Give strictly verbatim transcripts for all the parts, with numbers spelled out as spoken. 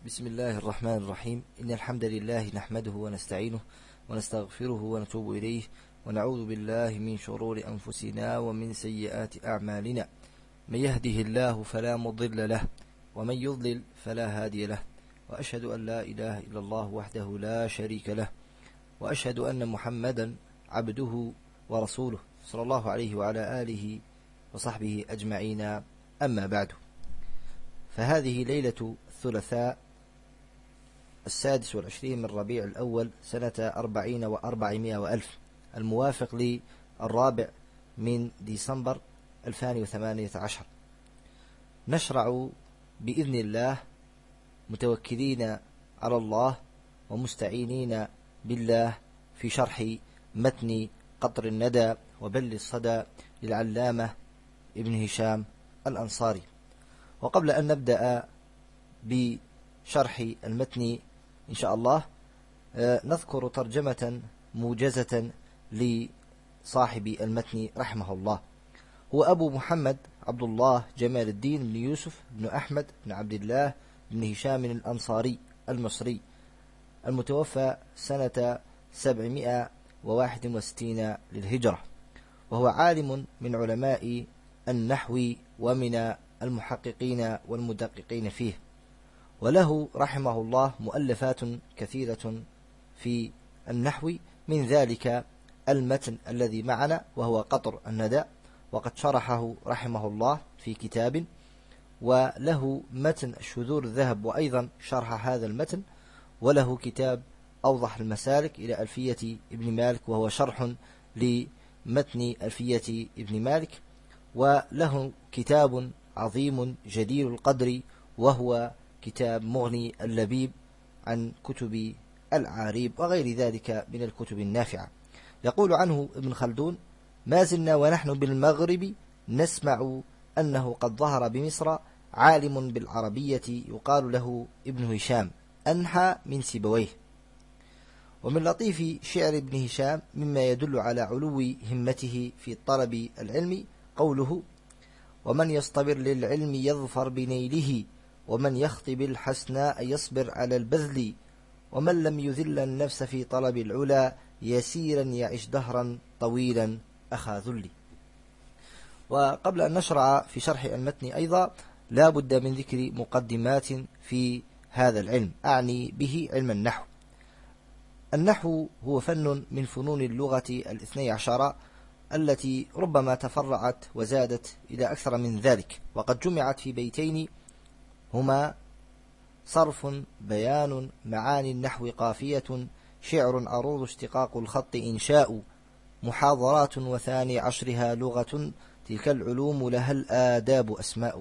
بسم الله الرحمن الرحيم. إن الحمد لله نحمده ونستعينه ونستغفره ونتوب إليه ونعوذ بالله من شرور أنفسنا ومن سيئات أعمالنا. من يهده الله فلا مضل له ومن يضلل فلا هادي له، وأشهد أن لا إله إلا الله وحده لا شريك له، وأشهد أن محمدا عبده ورسوله صلى الله عليه وعلى آله وصحبه أجمعين. أما بعد، فهذه ليلة الثلاثاء السادس والعشرين من ربيع الأول سنة أربعين وأربعمائة وألف، الموافق للرابع من ديسمبر ألفين وثمانية عشر. نشرع بإذن الله متوكلين على الله ومستعينين بالله في شرح متن قطر الندى وبل الصدى للعلامة ابن هشام الأنصاري. وقبل أن نبدأ بشرح المتن إن شاء الله نذكر ترجمة موجزة لصاحب المتن رحمه الله. هو أبو محمد عبد الله جمال الدين بن يوسف بن أحمد بن عبد الله بن هشام الأنصاري المصري، المتوفى سنة سبعمائة وواحد وستين للهجرة، وهو عالم من علماء النحو ومن المحققين والمدققين فيه، وله رحمه الله مؤلفات كثيرة في النحو، من ذلك المتن الذي معنا وهو قطر الندى، وقد شرحه رحمه الله في كتاب، وله متن الشذور الذهب وأيضا شرح هذا المتن، وله كتاب أوضح المسالك إلى ألفية ابن مالك وهو شرح لمتن ألفية ابن مالك، وله كتاب عظيم جدير القدر وهو كتاب مغني اللبيب عن كتب العاريب وغير ذلك من الكتب النافعة. يقول عنه ابن خلدون: ما زلنا ونحن بالمغرب نسمع أنه قد ظهر بمصر عالم بالعربية يقال له ابن هشام أنحى من سيبويه. ومن لطيف شعر ابن هشام مما يدل على علو همته في طلب العلم قوله: ومن يصطبر للعلم يظفر بنيله، ومن يخطب الحسناء يصبر على البذل، ومن لم يذل النفس في طلب العلا يسيرا يعش دهرا طويلا أخا ذلي. وقبل أن نشرع في شرح المتن أيضا لا بد من ذكر مقدمات في هذا العلم، أعني به علم النحو. النحو هو فن من فنون اللغة الاثني عشر التي ربما تفرعت وزادت إلى أكثر من ذلك، وقد جمعت في بيتين هما: صرف، بيان، معاني النحو، قافية، شعر، عروض، اشتقاق الخط، إنشاء، محاضرات، وثاني عشرها لغة، تلك العلوم لها الآداب أسماء.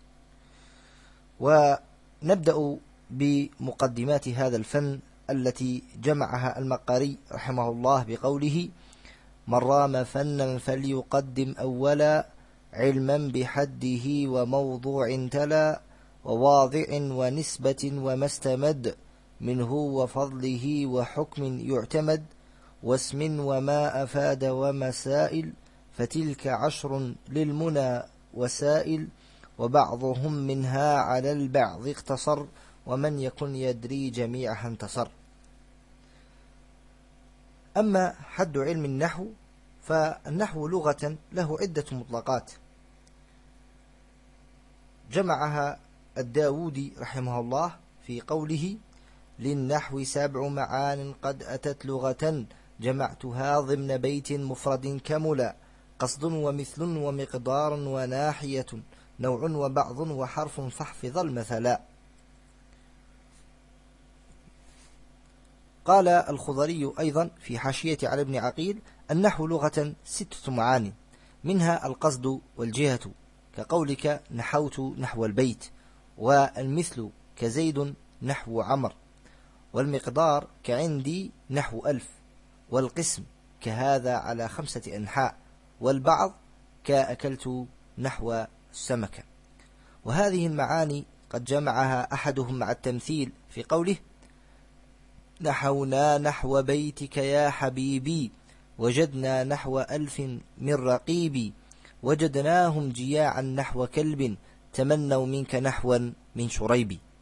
ونبدأ بمقدمات هذا الفن التي جمعها المقري رحمه الله بقوله: من رام فنا فليقدم أولا علما بحده وموضوع تلا، وواضع ونسبة وما استمد منه وفضله وحكم يعتمد، واسم وما أفاد ومسائل، فتلك عشر للمنى وسائل، وبعضهم منها على البعض اقتصر، ومن يكن يدري جميعها انتصر. أما حد علم النحو، فالنحو لغة له عدة مطلقات جمعها الداودي رحمه الله في قوله: للنحو سبع معان قد أتت لغة، جمعتها ضمن بيت مفرد كملا، قصد ومثل ومقدار وناحية، نوع وبعض وحرف، فاحفظ المثلا. قال الخضري أيضا في حاشية على ابن عقيل: النحو لغة ستة معاني، منها القصد والجهة، كقولك نحوت نحو البيت، والمثل كزيد نحو عمر، والمقدار كعندي نحو ألف، والقسم كهذا على خمسة أنحاء، والبعض كأكلت نحو السمكة. وهذه المعاني قد جمعها أحدهم مع التمثيل في قوله: نحونا نحو بيتك يا حبيبي، وجدنا نحو ألف من رقيبي، وجدناهم جياعا نحو كلب، تمنوا منك نحوا من شريب.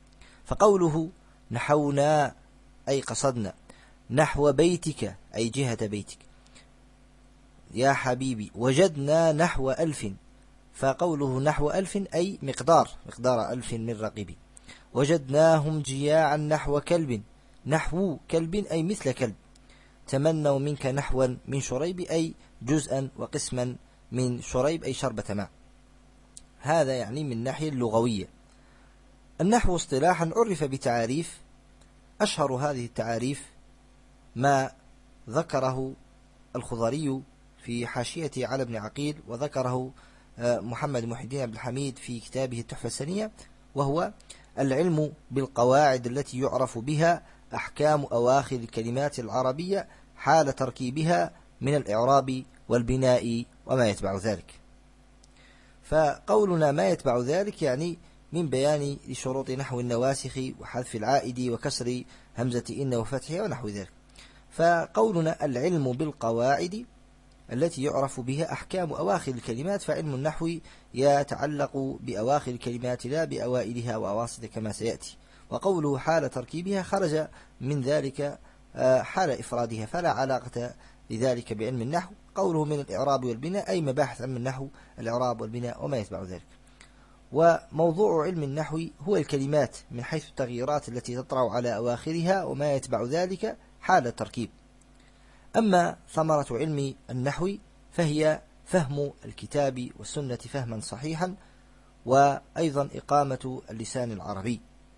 فقوله نحونا أي قصدنا، نحو بيتك أي جهة بيتك، يا حبيبي وجدنا نحو ألف، فقوله نحو ألف أي مقدار مقدار ألف من رقيب. وجدناهم جياعا نحو كلب، نحو كلب أي مثل كلب. تمنوا منك نحوا من شريب أي جزءا وقسما من شريب أي شربة ماء. هذا يعني من الناحية اللغوية. النحو اصطلاحا عرف بتعاريف، أشهر هذه التعاريف ما ذكره الخضري في حاشيته على ابن عقيل، وذكره محمد محي الدين عبد الحميد في كتابه التحفة السنية، وهو العلم بالقواعد التي يعرف بها أحكام أواخر الكلمات العربية حال تركيبها من الإعراب والبناء وما يتبع ذلك. فقولنا ما يتبع ذلك يعني من بيان شروط نحو النواسخ وحذف العائد وكسر همزة إن وفتحها ونحو ذلك. فقولنا العلم بالقواعد التي يعرف بها أحكام أواخر الكلمات، فعلم النحو يتعلق بأواخر الكلمات لا بأوائلها وأواسط كما سيأتي. وقوله حال تركيبها خرج من ذلك حال إفرادها، فلا علاقة لذلك بعلم النحو. قوله من الإعراب والبناء أي مباحث علم النحو، الإعراب والبناء وما يتبع ذلك. وموضوع علم النحو هو الكلمات من حيث التغييرات التي تطرأ على أواخرها وما يتبع ذلك حال التركيب. أما ثمرة علم النحو فهي فهم الكتاب والسنة فهما صحيحا، وأيضا إقامة اللسان العربي،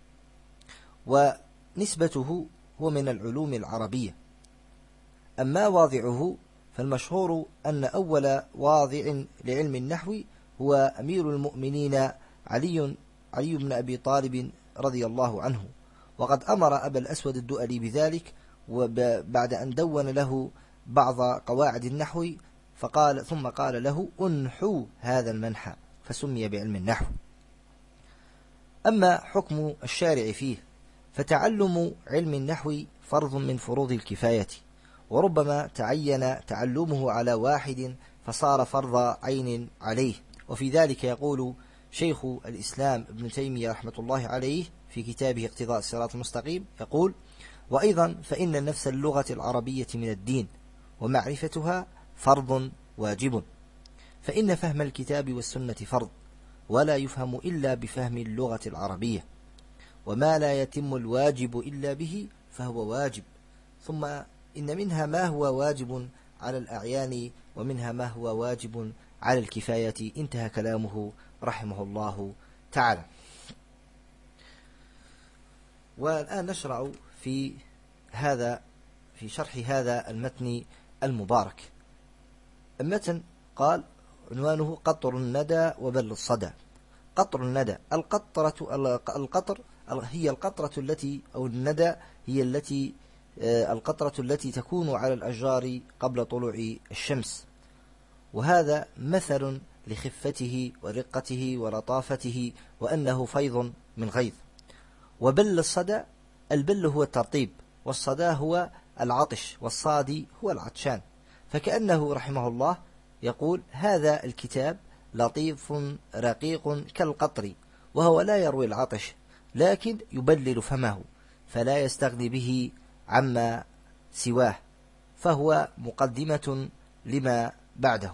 ونسبته هو من العلوم العربية. أما واضعه فالمشهور أن أول واضع لعلم النحو هو أمير المؤمنين علي علي بن أبي طالب رضي الله عنه، وقد أمر أبا الأسود الدؤلي بذلك، وبعد أن دون له بعض قواعد النحو فقال ثم قال له أنحو هذا المنحى، فسمي بعلم النحو. أما حكم الشارع فيه فتعلم علم النحو فرض من فروض الكفاية، وربما تعين تعلمه على واحد فصار فرض عين عليه. وفي ذلك يقول شيخ الإسلام ابن تيمية رحمة الله عليه في كتابه اقتضاء الصراط المستقيم، يقول: وأيضا فإن نفس اللغة العربية من الدين، ومعرفتها فرض واجب، فإن فهم الكتاب والسنة فرض، ولا يفهم إلا بفهم اللغة العربية، وما لا يتم الواجب إلا به فهو واجب، ثم إن منها ما هو واجب على الأعيان ومنها ما هو واجب على الكفاية. انتهى كلامه رحمه الله تعالى. والآن نشرع في هذا في شرح هذا المتن المبارك. المتن قال عنوانه قطر الندى وبل الصدى. قطر الندى، القطرة القطر هي القطرة التي أو الندى هي التي القطرة التي تكون على الأشجار قبل طلوع الشمس، وهذا مثل لخفته ورقته ولطافته وأنه فيض من غيظ. وبل الصدى، البل هو الترطيب، والصدى هو العطش، والصادي هو العطشان. فكأنه رحمه الله يقول: هذا الكتاب لطيف رقيق كالقطر، وهو لا يروي العطش لكن يبلل فمه، فلا يستغني به عما سواه، فهو مقدمة لما بعده.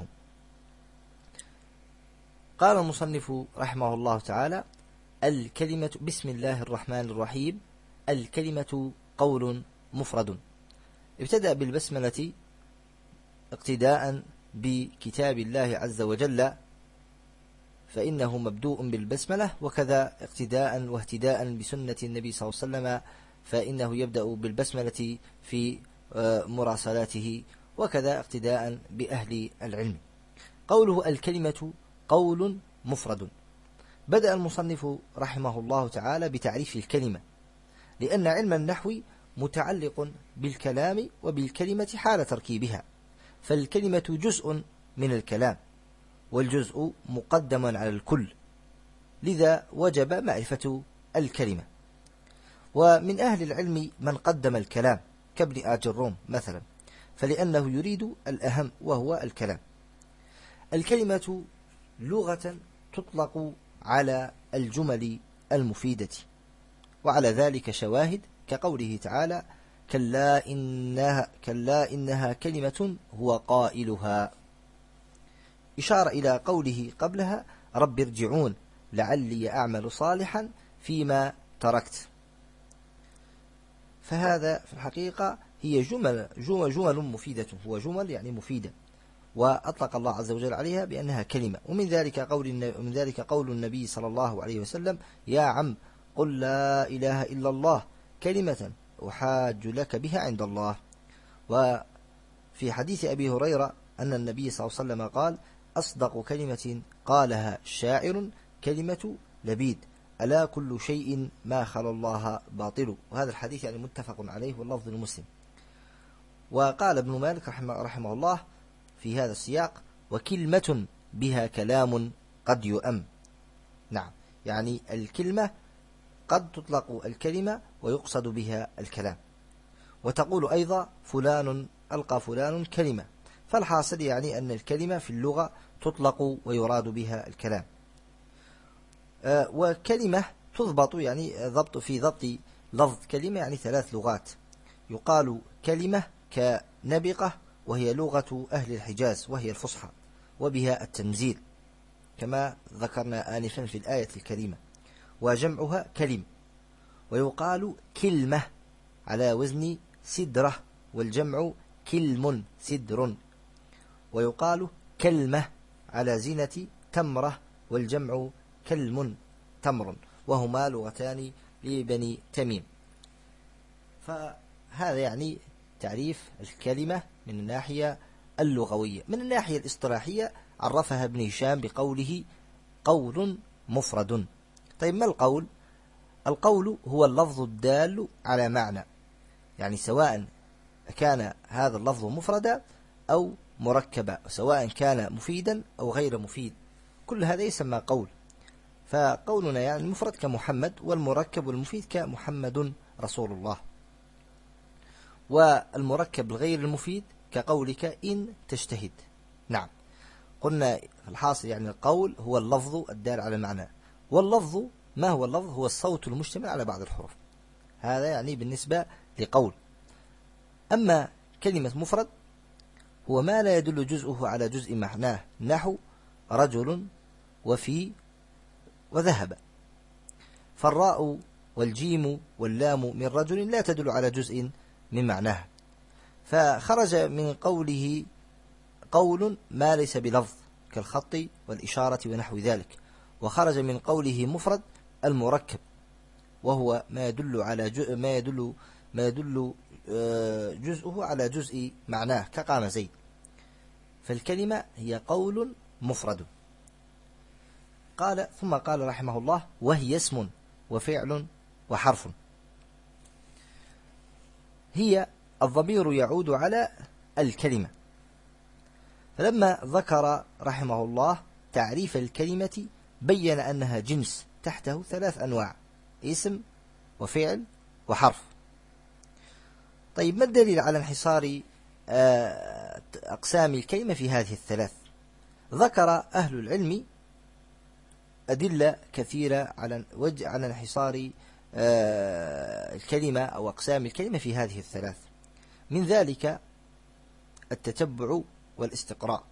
قال المصنف رحمه الله تعالى: الكلمة بسم الله الرحمن الرحيم. الكلمة قول مفرد. ابتدأ بالبسملة اقتداء بكتاب الله عز وجل، فإنه مبدوء بالبسملة، وكذا اقتداء واهتداء بسنة النبي صلى الله عليه وسلم، فإنه يبدأ بالبسملة في مراسلاته، وكذا اقتداء بأهل العلم. قوله الكلمة قول مفرد. بدأ المصنف رحمه الله تعالى بتعريف الكلمة، لأن علم النحو متعلق بالكلام وبالكلمة حال تركيبها، فالكلمة جزء من الكلام، والجزء مقدم على الكل، لذا وجب معرفة الكلمة. ومن أهل العلم من قدم الكلام كابن آج الروم مثلا، فلأنه يريد الأهم وهو الكلام. الكلمة لغة تطلق على الجمل المفيدة، وعلى ذلك شواهد كقوله تعالى كلا إنها, كلا إنها كلمة هو قائلها، إشارة إلى قوله قبلها رب ارجعون لعلي أعمل صالحا فيما تركت. فهذا في الحقيقة هي جمل, جمل, جمل مفيدة، هو جمل يعني مفيدة، وأطلق الله عز وجل عليها بأنها كلمة. ومن ذلك قول من ذلك قول النبي صلى الله عليه وسلم يا عم قل لا إله إلا الله كلمة أحاج لك بها عند الله. وفي حديث أبي هريرة أن النبي صلى الله عليه وسلم قال أصدق كلمة قالها شاعر كلمة لبيد ألا كل شيء ما خلا الله باطل. وهذا الحديث يعني متفق عليه واللفظ المسلم. وقال ابن مالك رحمه, رحمه الله في هذا السياق وكلمة بها كلام قد يؤم. نعم، يعني الكلمة قد تطلق الكلمة ويقصد بها الكلام. وتقول أيضا فلان ألقى فلان كلمة، فالحاصل يعني أن الكلمة في اللغة تطلق ويراد بها الكلام. آه وكلمة تضبط يعني ضبط في ضبط لفظ كلمة يعني ثلاث لغات. يقال كلمة كنبقة وهي لغة أهل الحجاز وهي الفصحى وبها التنزيل كما ذكرنا آنفا في الآية الكريمة، وجمعها كلم. ويقال كلمة على وزن سدرة والجمع كلم سدر. ويقال كلمة على زينة تمرة والجمع كلم تمر، وهما لغتان لبني تميم. فهذا يعني تعريف الكلمة من الناحية اللغوية. من الناحية الاصطلاحية عرفها ابن هشام بقوله قول مفرد. طيب ما القول؟ القول هو اللفظ الدال على معنى، يعني سواء كان هذا اللفظ مفردا أو مركبا، سواء كان مفيدا أو غير مفيد، كل هذا يسمى قول. فقولنا يعني المفرد كمحمد، والمركب والمفيد كمحمد رسول الله. والمركب الغير المفيد كقولك إن تجتهد. نعم، قلنا الحاصل يعني القول هو اللفظ الدال على معنى. واللفظ ما هو اللفظ؟ هو الصوت المشتمل على بعض الحروف. هذا يعني بالنسبة لقول. أما كلمة مفرد هو ما لا يدل جزءه على جزء معناه، نحو رجل وفي وذهب. فالراء والجيم واللام من رجل لا تدل على جزء من معناها، فخرج من قوله قول ما ليس بلفظ كالخط والإشارة ونحو ذلك. وخرج من قوله مفرد المركب، وهو ما يدل على جزء ما يدل ما يدل جزءه على جزء معناه كقام زيد. فالكلمة هي قول مفرد. قال ثم قال رحمه الله وهي اسم وفعل وحرف. هي الضمير يعود على الكلمة. فلما ذكر رحمه الله تعريف الكلمة بين أنها جنس تحته ثلاث أنواع: اسم وفعل وحرف. طيب ما الدليل على انحصار أقسام الكلمة في هذه الثلاث؟ ذكر أهل العلم أدلة كثيرة على وجه على انحصار الكلمة أو أقسام الكلمة في هذه الثلاث. من ذلك التتبع والاستقراء،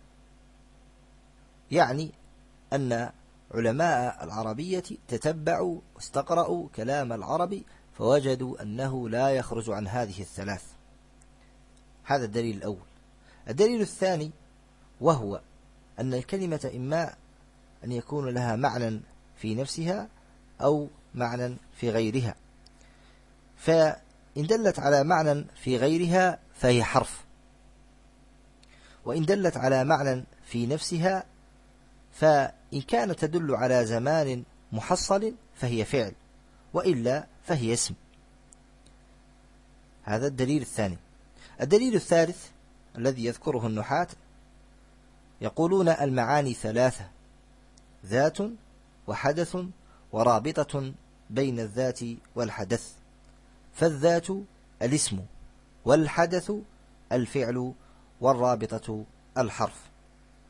يعني أن علماء العربية تتبعوا واستقرأوا كلام العرب فوجدوا أنه لا يخرج عن هذه الثلاث. هذا الدليل الأول. الدليل الثاني وهو أن الكلمة إما أن يكون لها معنى في نفسها أو معنى في غيرها، فإن دلت على معنى في غيرها فهي حرف، وإن دلت على معنى في نفسها فإن كانت تدل على زمان محصل فهي فعل، وإلا فهي اسم. هذا الدليل الثاني. الدليل الثالث الذي يذكره النحاة يقولون المعاني ثلاثة: ذات وحدث ورابطة بين الذات والحدث. فالذات الاسم، والحدث الفعل، والرابطة الحرف.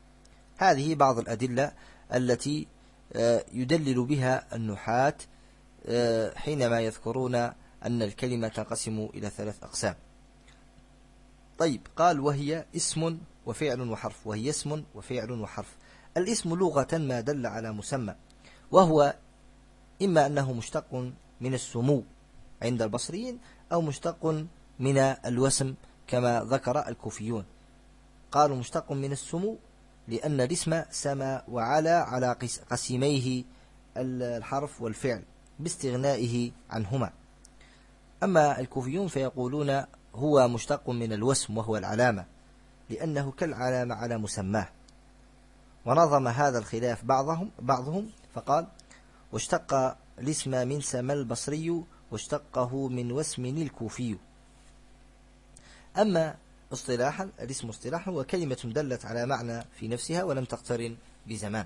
هذه بعض الأدلة التي يدلل بها النحاة حينما يذكرون أن الكلمة تنقسم إلى ثلاث أقسام. طيب، قال وهي اسم وفعل وحرف. وهي اسم وفعل وحرف. الاسم لغة ما دل على مسمى، وهو إما أنه مشتق من السمو عند البصريين أو مشتق من الوسم كما ذكر الكوفيون. قالوا مشتق من السمو لأن الاسم سما وعلى على قسميه الحرف والفعل باستغنائه عنهما. أما الكوفيون فيقولون هو مشتق من الوسم وهو العلامة، لأنه كالعلامة على مسماه. ونظم هذا الخلاف بعضهم بعضهم فقال واشتق الاسم من سما البصري واشتقه من وسم الكوفي. أما اصطلاحا، الاسم اصطلاحا هو كلمة دلت على معنى في نفسها ولم تقترن بزمان.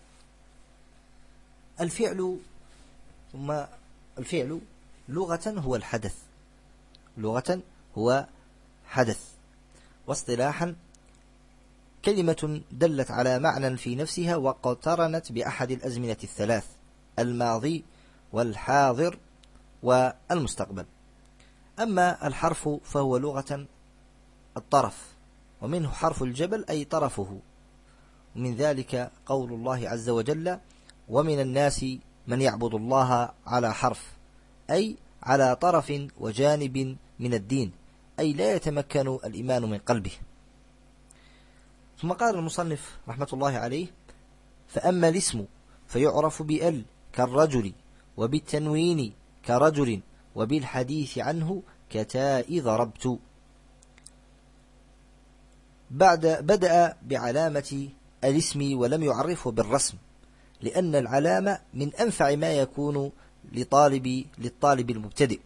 الفعل ثم الفعل لغة هو الحدث، لغة هو حدث، واصطلاحا كلمة دلت على معنى في نفسها واقترنت بأحد الأزمنة الثلاث: الماضي والحاضر والمستقبل. أما الحرف فهو لغة الطرف، ومنه حرف الجبل أي طرفه، ومن ذلك قول الله عز وجل ومن الناس من يعبد الله على حرف، أي على طرف وجانب من الدين، أي لا يتمكن الإيمان من قلبه. ثم قال المصنف رحمة الله عليه فأما الاسم فيعرف بأل كالرجل، وبالتنوين كرجل، وبالحديث عنه كتاء ضربت. بعد بدأ بعلامة الاسم ولم يعرفه بالرسم، لأن العلامة من أنفع ما يكون لطالب للطالب المبتدئ.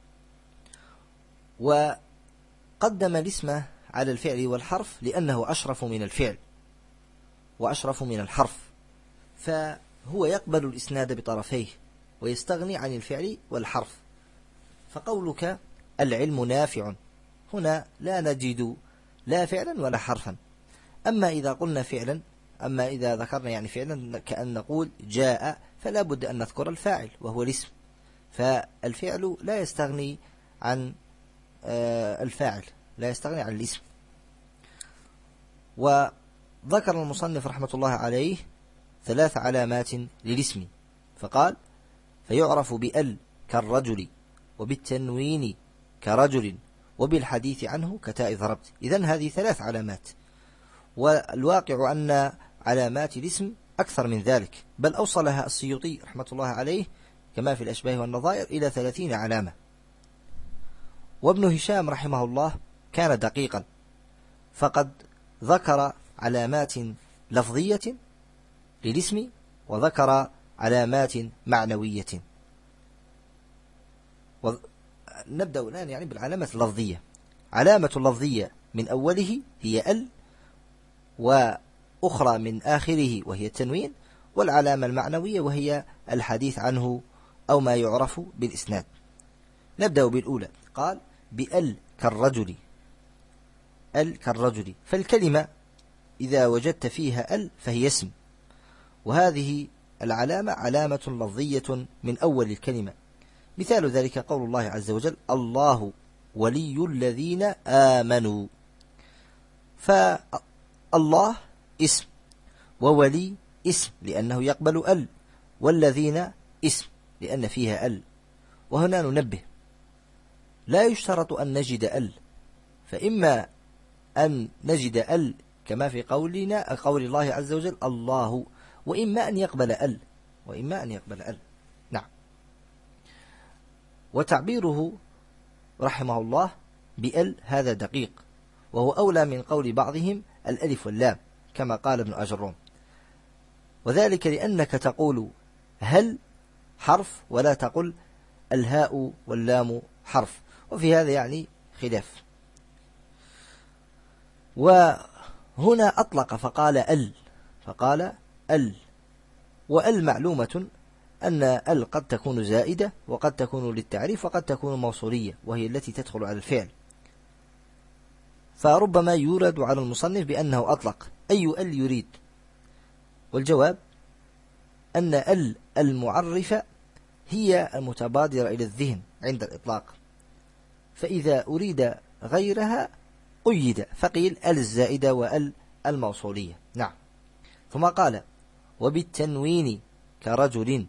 وقدم الاسم على الفعل والحرف لأنه أشرف من الفعل وأشرف من الحرف، فهو يقبل الإسناد بطرفيه ويستغني عن الفعل والحرف. فقولك العلم نافع، هنا لا نجد لا فعلا ولا حرفا. أما إذا قلنا فعلا أما إذا ذكرنا يعني فعلا كأن نقول جاء، فلا بد أن نذكر الفاعل وهو الاسم، فالفعل لا يستغني عن الفاعل، لا يستغني عن الاسم. وذكر المصنف رحمة الله عليه ثلاث علامات للاسم، فقال فيعرف بأل كالرجل، وبالتنوين كرجل، وبالحديث عنه كتاء ضربت. إذن هذه ثلاث علامات، والواقع أن علامات الاسم أكثر من ذلك، بل أوصلها السيوطي رحمة الله عليه كما في الأشباه والنظائر إلى ثلاثين علامة. وابن هشام رحمه الله كان دقيقا، فقد ذكر علامات لفظية للاسم وذكر علامات معنوية. نبدأ الآن يعني بالعلامة اللفظية. علامة اللفظية من أوله هي ال، وأخرى من آخره وهي التنوين، والعلامة المعنوية وهي الحديث عنه أو ما يعرف بالإسناد. نبدأ بالأولى. قال بأل كالرجل، ال كالرجل، فالكلمة إذا وجدت فيها ال فهي اسم، وهذه العلامة علامة لفظية من أول الكلمة. مثال ذلك قول الله عز وجل الله ولي الذين آمنوا، فالله اسم وولي اسم لأنه يقبل ال، والذين اسم لأن فيها ال. وهنا ننبه لا يشترط أن نجد ال، فإما أن نجد ال كما في قولنا قول الله عز وجل الله، وإما أن يقبل ال وإما أن يقبل ال. نعم. وتعبيره رحمه الله بأل هذا دقيق، وهو أولى من قول بعضهم الألف واللام كما قال ابن أجروم، وذلك لأنك تقول هل حرف ولا تقول الهاء واللام حرف، وفي هذا يعني خلاف. وهنا أطلق فقال ال فقال ال وال معلومة أن ال قد تكون زائدة وقد تكون للتعريف وقد تكون موصولية، وهي التي تدخل على الفعل، فربما يورد على المصنف بأنه أطلق أي ال يريد. والجواب أن ال المعرفة هي المتبادرة إلى الذهن عند الإطلاق، فإذا أريد غيرها قيد فقيل ال الزائدة وال الموصولية. نعم. ثم قال وبالتنوين كرجل.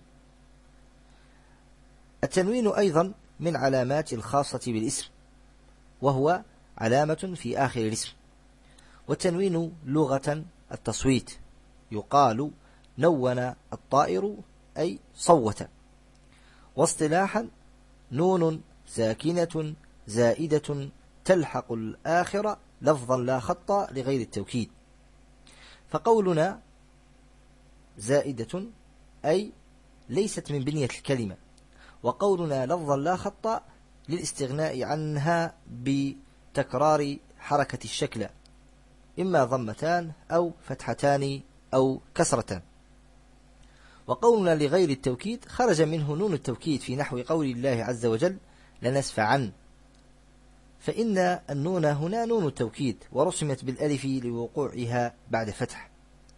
التنوين أيضا من علامات الخاصة بالاسم، وهو علامة في آخر الاسم. والتنوين لغة التصويت، يقال نون الطائر أي صوت. واصطلاحا نون ساكنة زائدة تلحق الآخر لفظا لا خط لغير التوكيد. فقولنا زائدة أي ليست من بنية الكلمة، وقولنا لفظا لا خط للاستغناء عنها بتكرار حركة الشكل، إما ضمتان أو فتحتان أو كسرتان. وقولنا لغير التوكيد خرج منه نون التوكيد في نحو قول الله عز وجل لنسفعن، فإن النون هنا نون التوكيد ورسمت بالألف لوقوعها بعد فتح.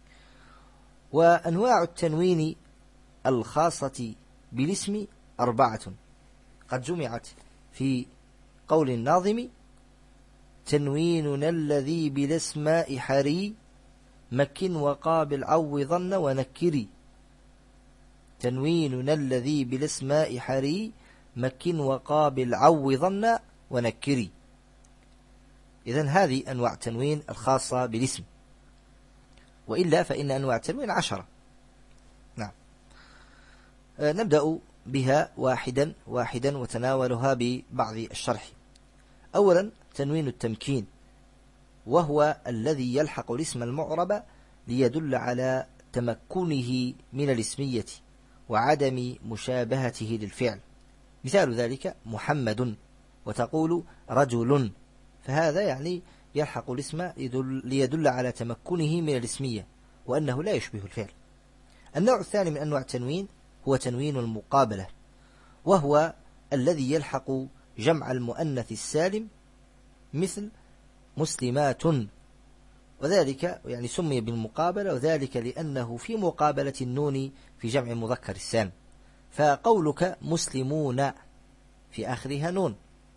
وأنواع التنوين الخاصة بالاسم أربعة قد جمعت في قول الناظم تنويننا الذي بالاسماء حري مكن وقابل عوضن ونكري. تنويننا الذي بالاسماء حري مكن وقابل عوضن ونكري. إذن هذه أنواع التنوين الخاصة بالاسم، وإلا فإن أنواع التنوين عشرة. نعم. أه نبدأ بها واحدا واحدا وتناولها ببعض الشرح. أولا تنوين التمكين، وهو الذي يلحق الاسم المعرب ليدل على تمكنه من الاسمية وعدم مشابهته للفعل. مثال ذلك محمد، وتقول رجل، فهذا يعني يلحق الاسم ليدل على تمكنه من الاسمية وأنه لا يشبه الفعل. النوع الثاني من أنواع التنوين هو تنوين المقابلة، وهو الذي يلحق جمع المؤنث السالم مثل مسلمات، وذلك يعني سمي بالمقابلة، وذلك لأنه في مقابلة النون في جمع المذكر السالم. فقولك مسلمون في آخرها نون،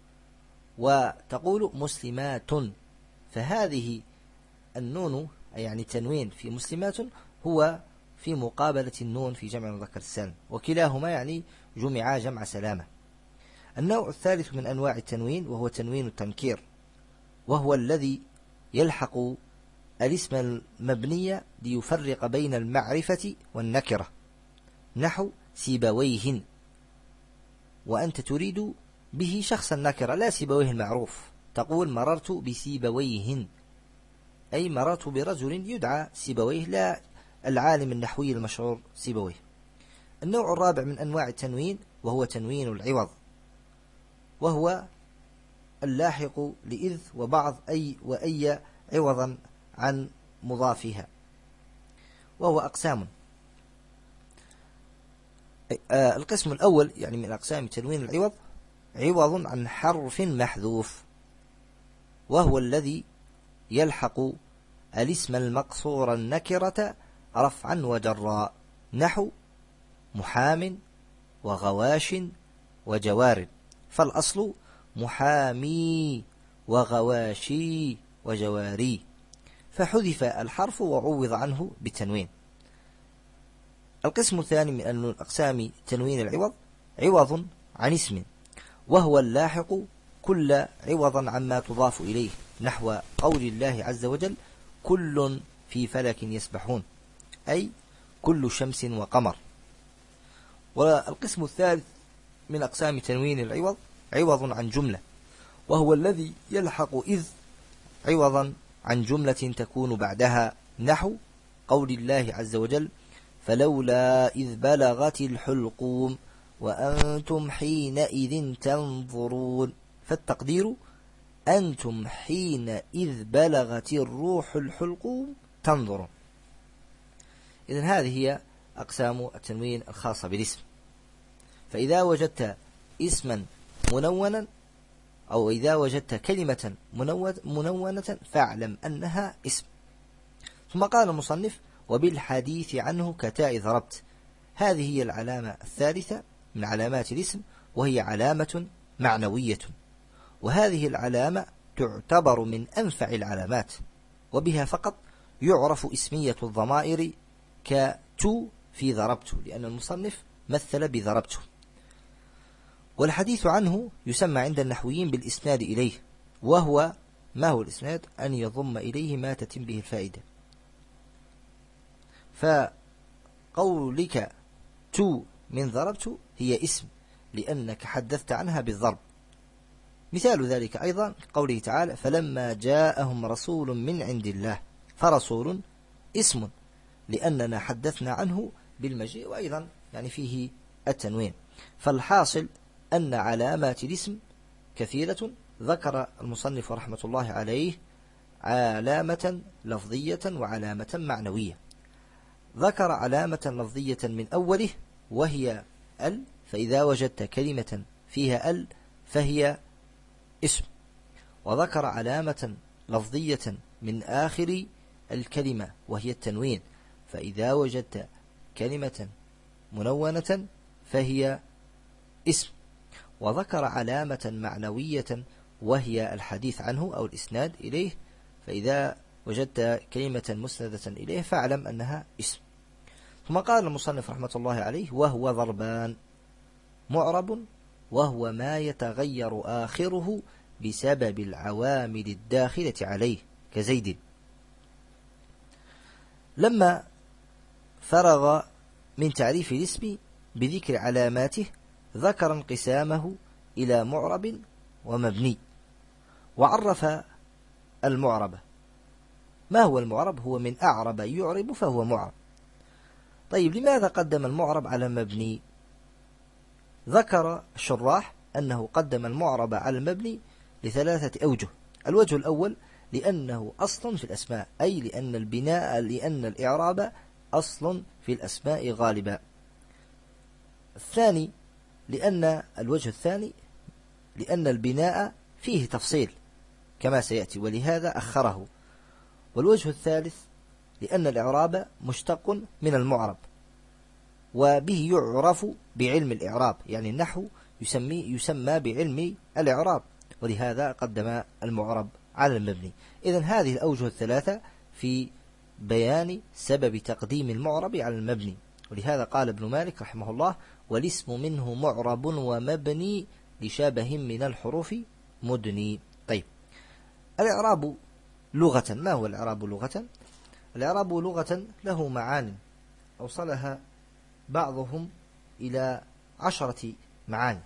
وتقول مسلمات، فهذه النون يعني تنوين في مسلمات هو في مقابلة النون في جمع المذكر السالم، وكلاهما يعني جمعا جمع سلامة. النوع الثالث من أنواع التنوين وهو تنوين التنكير، وهو الذي يلحق الاسم المبني ليفرق بين المعرفة والنكرة، نحو سيبويه، وأنت تريد به شخص النكرة لا سيبويه المعروف، تقول مررت بسيبويه أي مررت برجل يدعى سيبويه لا العالم النحوي المشهور سيبويه. النوع الرابع من أنواع التنوين وهو تنوين العوض، وهو اللاحق لإذ وبعض أي وأي عوضا عن مضافها، وهو أقسام. القسم الأول يعني من أقسام تنوين العوض عوض عن حرف محذوف، وهو الذي يلحق الاسم المقصور النكرة رفعا وجراء، نحو محام وغواش وجوار، فالأصل محامي وغواشي وجواري، فحذف الحرف وعوض عنه بالتنوين. القسم الثاني من أقسام تنوين العوض عوض عن اسم، وهو اللاحق كل عوضا عما تضاف إليه، نحو قول الله عز وجل كل في فلك يسبحون، أي كل شمس وقمر. والقسم الثالث من أقسام تنوين العوض عوض عن جملة، وهو الذي يلحق إذ عوضا عن جملة تكون بعدها، نحو قول الله عز وجل فلولا إذ بلغت الحلقوم وأنتم حينئذ تنظرون، فالتقدير أنتم حينئذ بلغت الروح الحلقوم تنظرون. إذن هذه هي أقسام التنوين الخاصة بالاسم. فإذا وجدت اسما منونا أو إذا وجدت كلمة منونة فاعلم أنها اسم. ثم قال المصنف وبالحديث عنه كتاء ضربت، هذه هي العلامة الثالثة من علامات الاسم، وهي علامة معنوية، وهذه العلامة تعتبر من أنفع العلامات، وبها فقط يعرف اسمية الضمائر كتو في ضربت، لأن المصنف مثل بضربته. والحديث عنه يسمى عند النحويين بالإسناد إليه، وهو ما هو الإسناد؟ أن يضم إليه ما تتم به الفائدة. فقولك تو من ضربت هي اسم، لأنك حدثت عنها بالضرب. مثال ذلك أيضا قوله تعالى: فلما جاءهم رسول من عند الله، فرسول اسم لأننا حدثنا عنه بالمجيء، وأيضا يعني فيه التنوين. فالحاصل أن علامات الاسم كثيرة، ذكر المصنف رحمة الله عليه علامة لفظية وعلامة معنوية. ذكر علامة لفظية من أوله وهي ال، فإذا وجدت كلمة فيها ال فهي اسم. وذكر علامة لفظية من آخر الكلمة وهي التنوين، فإذا وجدت كلمة منونة فهي اسم. وذكر علامة معنوية وهي الحديث عنه أو الإسناد إليه، فإذا وجدت كلمة مسندة إليه فاعلم أنها اسم. ثم قال المصنف رحمة الله عليه: وهو ضربان، معرب وهو ما يتغير آخره بسبب العوامل الداخلة عليه كزيد. لما فرغ من تعريف الاسم بذكر علاماته ذكر انقسامه إلى معرب ومبني، وعرف المعرب. ما هو المعرب؟ هو من أعرب يعرب فهو معرب. طيب، لماذا قدم المعرب على المبني؟ ذكر الشراح أنه قدم المعرب على المبني لثلاثة أوجه. الوجه الأول لأنه أصل في الأسماء، أي لأن البناء لأن الإعراب أصل في الأسماء غالبا. الثاني لأن الوجه الثاني لأن البناء فيه تفصيل كما سيأتي، ولهذا أخره. والوجه الثالث لأن الإعراب مشتق من المعرب، وبه يعرف بعلم الإعراب، يعني النحو يسمي يسمى بعلم الإعراب، ولهذا قدم المعرب على المبني. إذن هذه الأوجه الثلاثة في بيان سبب تقديم المعرب على المبني، ولهذا قال ابن مالك رحمه الله: والاسم منه معرب ومبني لشبه من الحروف مدني. طيب، الإعراب لغة. ما هو الإعراب لغة؟ الإعراب لغة له معان أوصلها بعضهم إلى عشرة معاني،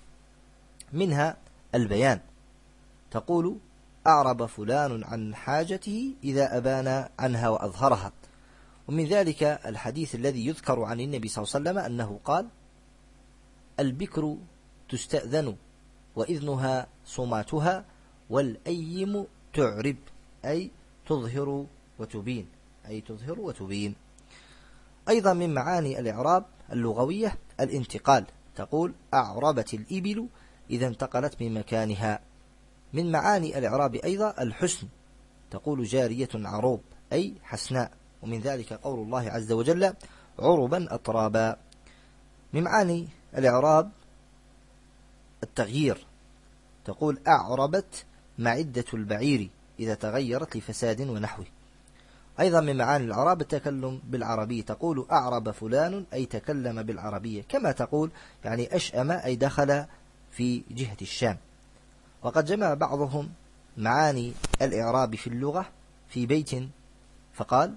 منها البيان، تقول: أعرب فلان عن حاجته إذا أبان عنها وأظهرها. ومن ذلك الحديث الذي يذكر عن النبي صلى الله عليه وسلم أنه قال: البكر تستأذن وإذنها صماتها، والأيم تعرب، أي تظهر وتبين، أي تظهر وتبين. أيضا من معاني الإعراب اللغوية الانتقال، تقول: أعربت الإبل إذا انتقلت من مكانها. من معاني الإعراب أيضا الحسن، تقول: جارية عروب، أي حسناء. ومن ذلك قول الله عز وجل: عربا أطرابا. من معاني الإعراب التغيير، تقول: أعربت معدة البعير إذا تغيرت لفساد ونحوه. أيضا من معاني الإعراب التكلم بالعربية، تقول: أعرب فلان، أي تكلم بالعربية، كما تقول يعني أشأم، أي دخل في جهة الشام. وقد جمع بعضهم معاني الإعراب في اللغة في بيت فقال: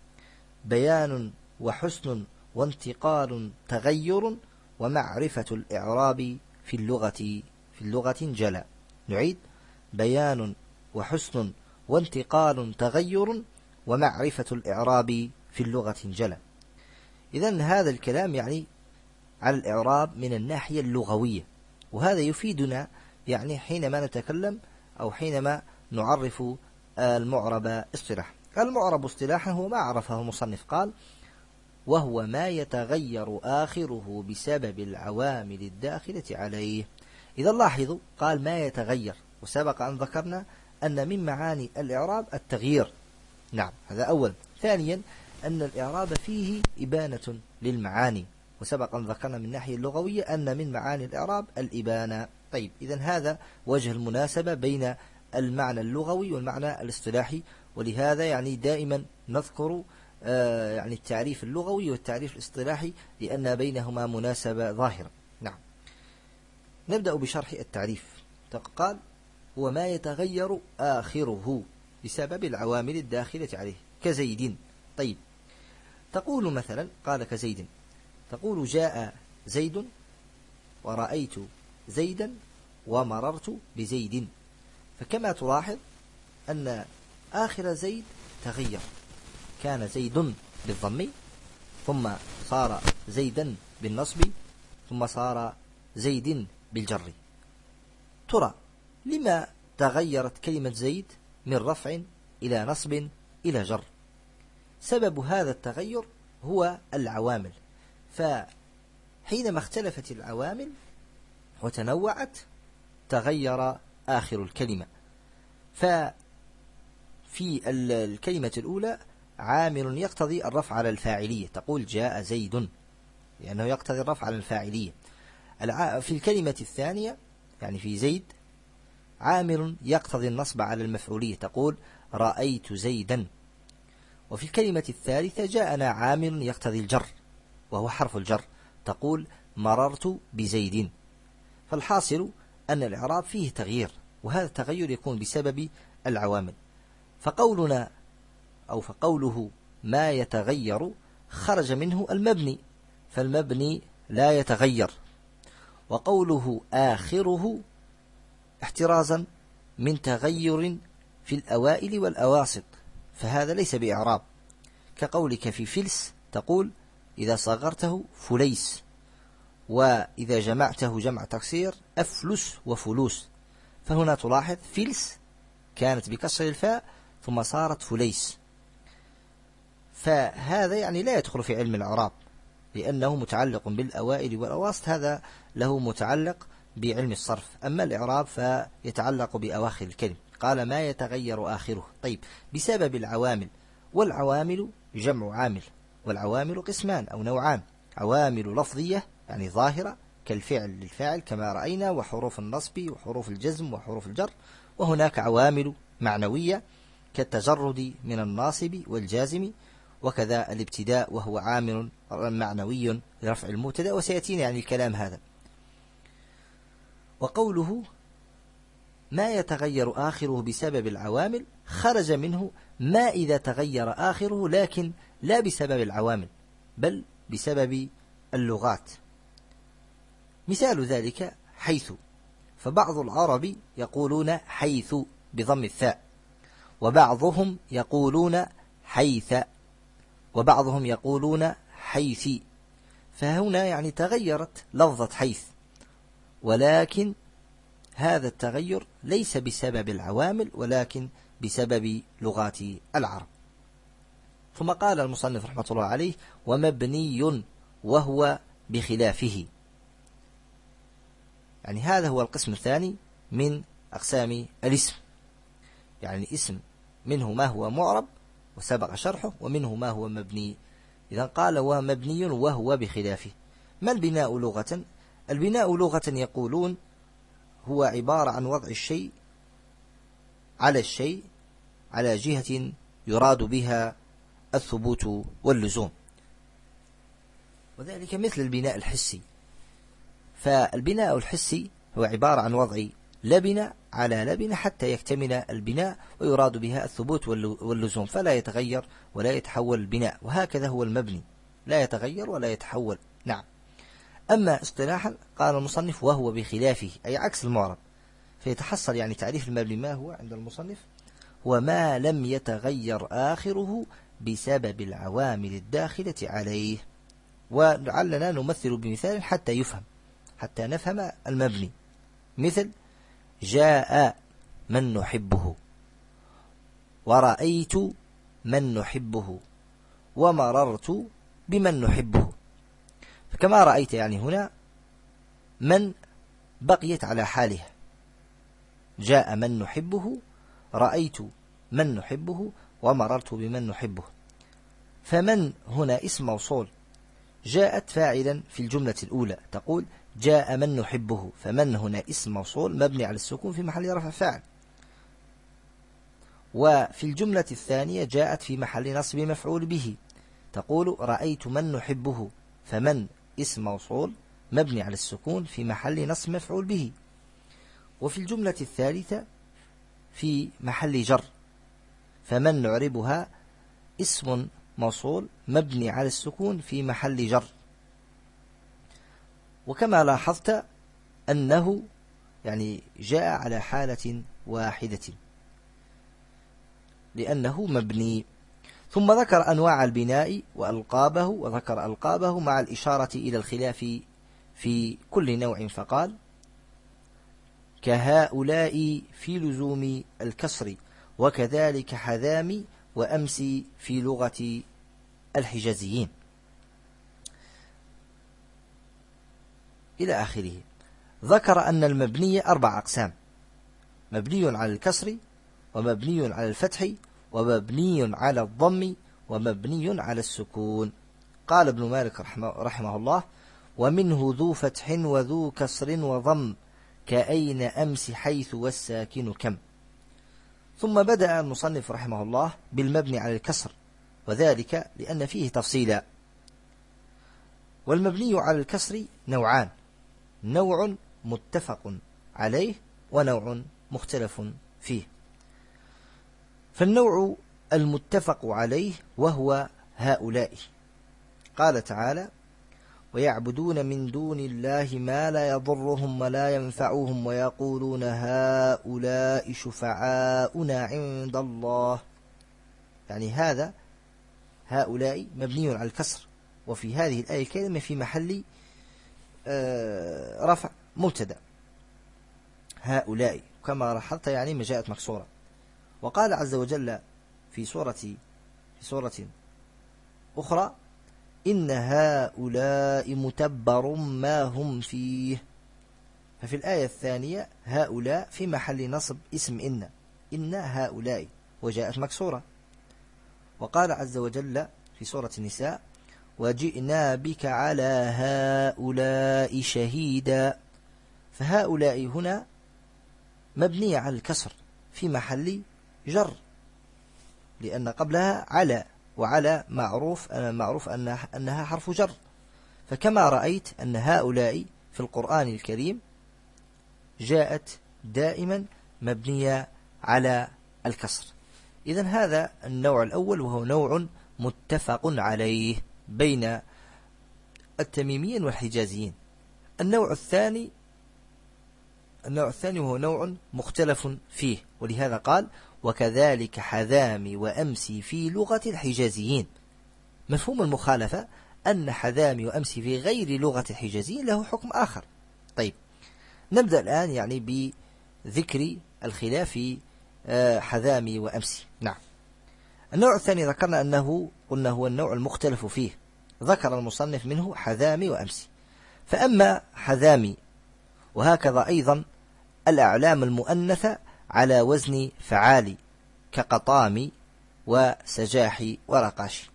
بيان وحسن وانتقال تغير، ومعرفة الإعراب في اللغة في اللغة جلا. نعيد: بيان وحسن وانتقال تغير، ومعرفة الإعراب في اللغة جلا. إذن هذا الكلام يعني على الإعراب من الناحية اللغوية، وهذا يفيدنا يعني حينما نتكلم أو حينما نعرف المعرب اصطلاحا. المعرب اصطلاحا هو ما عرفه المصنف، قال: وهو ما يتغير آخره بسبب العوامل الداخلة عليه. إذا لاحظوا قال ما يتغير، وسبق أن ذكرنا أن من معاني الإعراب التغيير. نعم، هذا أول. ثانيا أن الإعراب فيه إبانة للمعاني، وسبق أن ذكرنا من الناحية اللغوية أن من معاني الإعراب الإبانة. طيب إذن هذا وجه المناسبة بين المعنى اللغوي والمعنى الاصطلاحي، ولهذا يعني دائما نذكر آه يعني التعريف اللغوي والتعريف الاصطلاحي لأن بينهما مناسبة ظاهرة. نعم، نبدأ بشرح التعريف. قال: هو ما يتغير آخره بسبب العوامل الداخلة عليه كزيد. طيب، تقول مثلا قال كزيد، تقول جاء زيد ورأيت زيدا ومررت بزيد. فكما تلاحظ أن آخر زيد تغير، كان زيد بالضم ثم صار زيدا بالنصب ثم صار زيد بالجر. ترى لما تغيرت كلمة زيد من رفع إلى نصب إلى جر؟ سبب هذا التغير هو العوامل. فحينما اختلفت العوامل وتنوعت تغير آخر الكلمة. ففي الكلمة الأولى عامل يقتضي الرفع على الفاعلية، تقول جاء زيد لأنه يقتضي الرفع على الفاعلية. في الكلمة الثانية يعني في زيد عامل يقتضي النصب على المفعولية، تقول رأيت زيدا. وفي الكلمة الثالثة جاءنا عامل يقتضي الجر وهو حرف الجر، تقول مررت بزيد. فالحاصل أن الإعراب فيه تغيير، وهذا التغير يكون بسبب العوامل. فقولنا أو فقوله ما يتغير خرج منه المبني، فالمبني لا يتغير. وقوله آخره احترازا من تغير في الأوائل والأواسط، فهذا ليس بإعراب. كقولك في فلس تقول إذا صغرته فليس، وإذا جمعته جمع تكسير أفلس وفلوس. فهنا تلاحظ فلس كانت بكسر الفاء ثم صارت فليس. فهذا يعني لا يدخل في علم الإعراب لأنه متعلق بالأوائل والأواسط، هذا له متعلق بعلم الصرف. أما الإعراب فيتعلق بأواخر الكلم. قال ما يتغير آخره. طيب، بسبب العوامل. والعوامل جمع عامل، والعوامل قسمان أو نوعان: عوامل لفظية يعني ظاهرة كالفعل للفاعل كما رأينا، وحروف النصب وحروف الجزم وحروف الجر. وهناك عوامل معنوية كالتجرد من الناصب والجازم، وكذا الابتداء وهو عامل معنوي لرفع المبتدا، وسيأتينا يعني الكلام هذا. وقوله ما يتغير آخره بسبب العوامل خرج منه ما إذا تغير آخره لكن لا بسبب العوامل بل بسبب اللغات. مثال ذلك حيث، فبعض العرب يقولون حيث بضم الثاء، وبعضهم يقولون حيث، وبعضهم يقولون حيثي. فهنا يعني تغيرت لفظة حيث، ولكن هذا التغير ليس بسبب العوامل ولكن بسبب لغات العرب. ثم قال المصنف رحمة الله عليه ومبني وهو بخلافه. يعني هذا هو القسم الثاني من أقسام الاسم. يعني الاسم منه ما هو معرب وسبق شرحه، ومنه ما هو مبني. إذا قال ومبني وهو بخلافه. ما البناء لغة؟ البناء لغة يقولون هو عبارة عن وضع الشيء على الشيء على جهة يراد بها الثبوت واللزوم، وذلك مثل البناء الحسي. فالبناء الحسي هو عبارة عن وضع لبنة على لبنة حتى يكتمل البناء ويراد بها الثبوت واللزوم، فلا يتغير ولا يتحول البناء. وهكذا هو المبني، لا يتغير ولا يتحول. نعم. أما اصطلاحا قال المصنف وهو بخلافه، أي عكس المعرب. فيتحصل يعني تعريف المبني ما هو عند المصنف؟ هو ما لم يتغير آخره بسبب العوامل الداخلة عليه. ولعلنا نمثل بمثال حتى يفهم، حتى نفهم المبني. مثل جاء من نحبه، ورأيت من نحبه، ومررت بمن نحبه. فكما رأيت يعني هنا من بقيت على حالها، جاء من نحبه، رأيت من نحبه، ومررت بمن نحبه. فمن هنا اسم موصول جاءت فاعلا في الجملة الأولى، تقول جاء من نحبه، فمن هنا اسم موصول مبني على السكون في محل رفع فاعل. وفي الجملة الثانية جاءت في محل نصب مفعول به، تقول رأيت من نحبه، فمن اسم موصول مبني على السكون في محل نصب مفعول به. وفي الجملة الثالثة في محل جر، فمن نعربها اسم موصول مبني على السكون في محل جر. وكما لاحظت أنه يعني جاء على حالة واحدة لأنه مبني. ثم ذكر أنواع البناء وألقابه، وذكر ألقابه مع الإشارة إلى الخلاف في كل نوع، فقال كهؤلاء في لزوم الكسر، وكذلك حذامي وأمسي في لغة الحجازيين، إلى آخره. ذكر أن المبني أربع أقسام: مبني على الكسر، ومبني على الفتح، ومبني على الضم، ومبني على السكون. قال ابن مالك رحمه, رحمه الله: ومنه ذو فتح وذو كسر وضم، كأين أمس حيث والساكن كم. ثم بدأ المصنف رحمه الله بالمبني على الكسر، وذلك لأن فيه تفصيلا. والمبني على الكسر نوعان: نوع متفق عليه ونوع مختلف فيه. فالنوع المتفق عليه وهو هؤلاء، قال تعالى: ويعبدون من دون الله ما لا يضرهم ولا ينفعهم ويقولون هؤلاء شفعاؤنا عند الله. يعني هذا هؤلاء مبني على الكسر، وفي هذه الآية الكريمة في محل رفع مبتدأ هؤلاء، كما لاحظت يعني ما جاءت مكسورة. وقال عز وجل في سورة في سورة أخرى: إن هؤلاء متبر ما هم فيه. ففي الآية الثانية هؤلاء في محل نصب اسم إن إن هؤلاء، وجاءت مكسورة. وقال عز وجل في سورة النساء: وجئنا بك على هؤلاء شهيدا. فهؤلاء هنا مبنية على الكسر في محل جر، لأن قبلها على، وعلى معروف معروف أنها, أنها حرف جر. فكما رأيت أن هؤلاء في القرآن الكريم جاءت دائما مبنية على الكسر. إذن هذا النوع الأول، وهو نوع متفق عليه بين التميميين والحجازيين. النوع الثاني النوع الثاني وهو نوع مختلف فيه، ولهذا قال: وكذلك حذامي وأمسي في لغة الحجازيين. مفهوم المخالفة أن حذامي وأمسي في غير لغة الحجازيين له حكم آخر. طيب، نبدأ الآن يعني بذكر الخلاف في حذامي وأمسي. نعم، النوع الثاني ذكرنا أنه قلنا هو النوع المختلف فيه، ذكر المصنف منه حذامي وأمسي. فأما حذامي، وهكذا أيضا الأعلام المؤنثة على وزن فعالي كقطامي وسجاحي ورقاشي.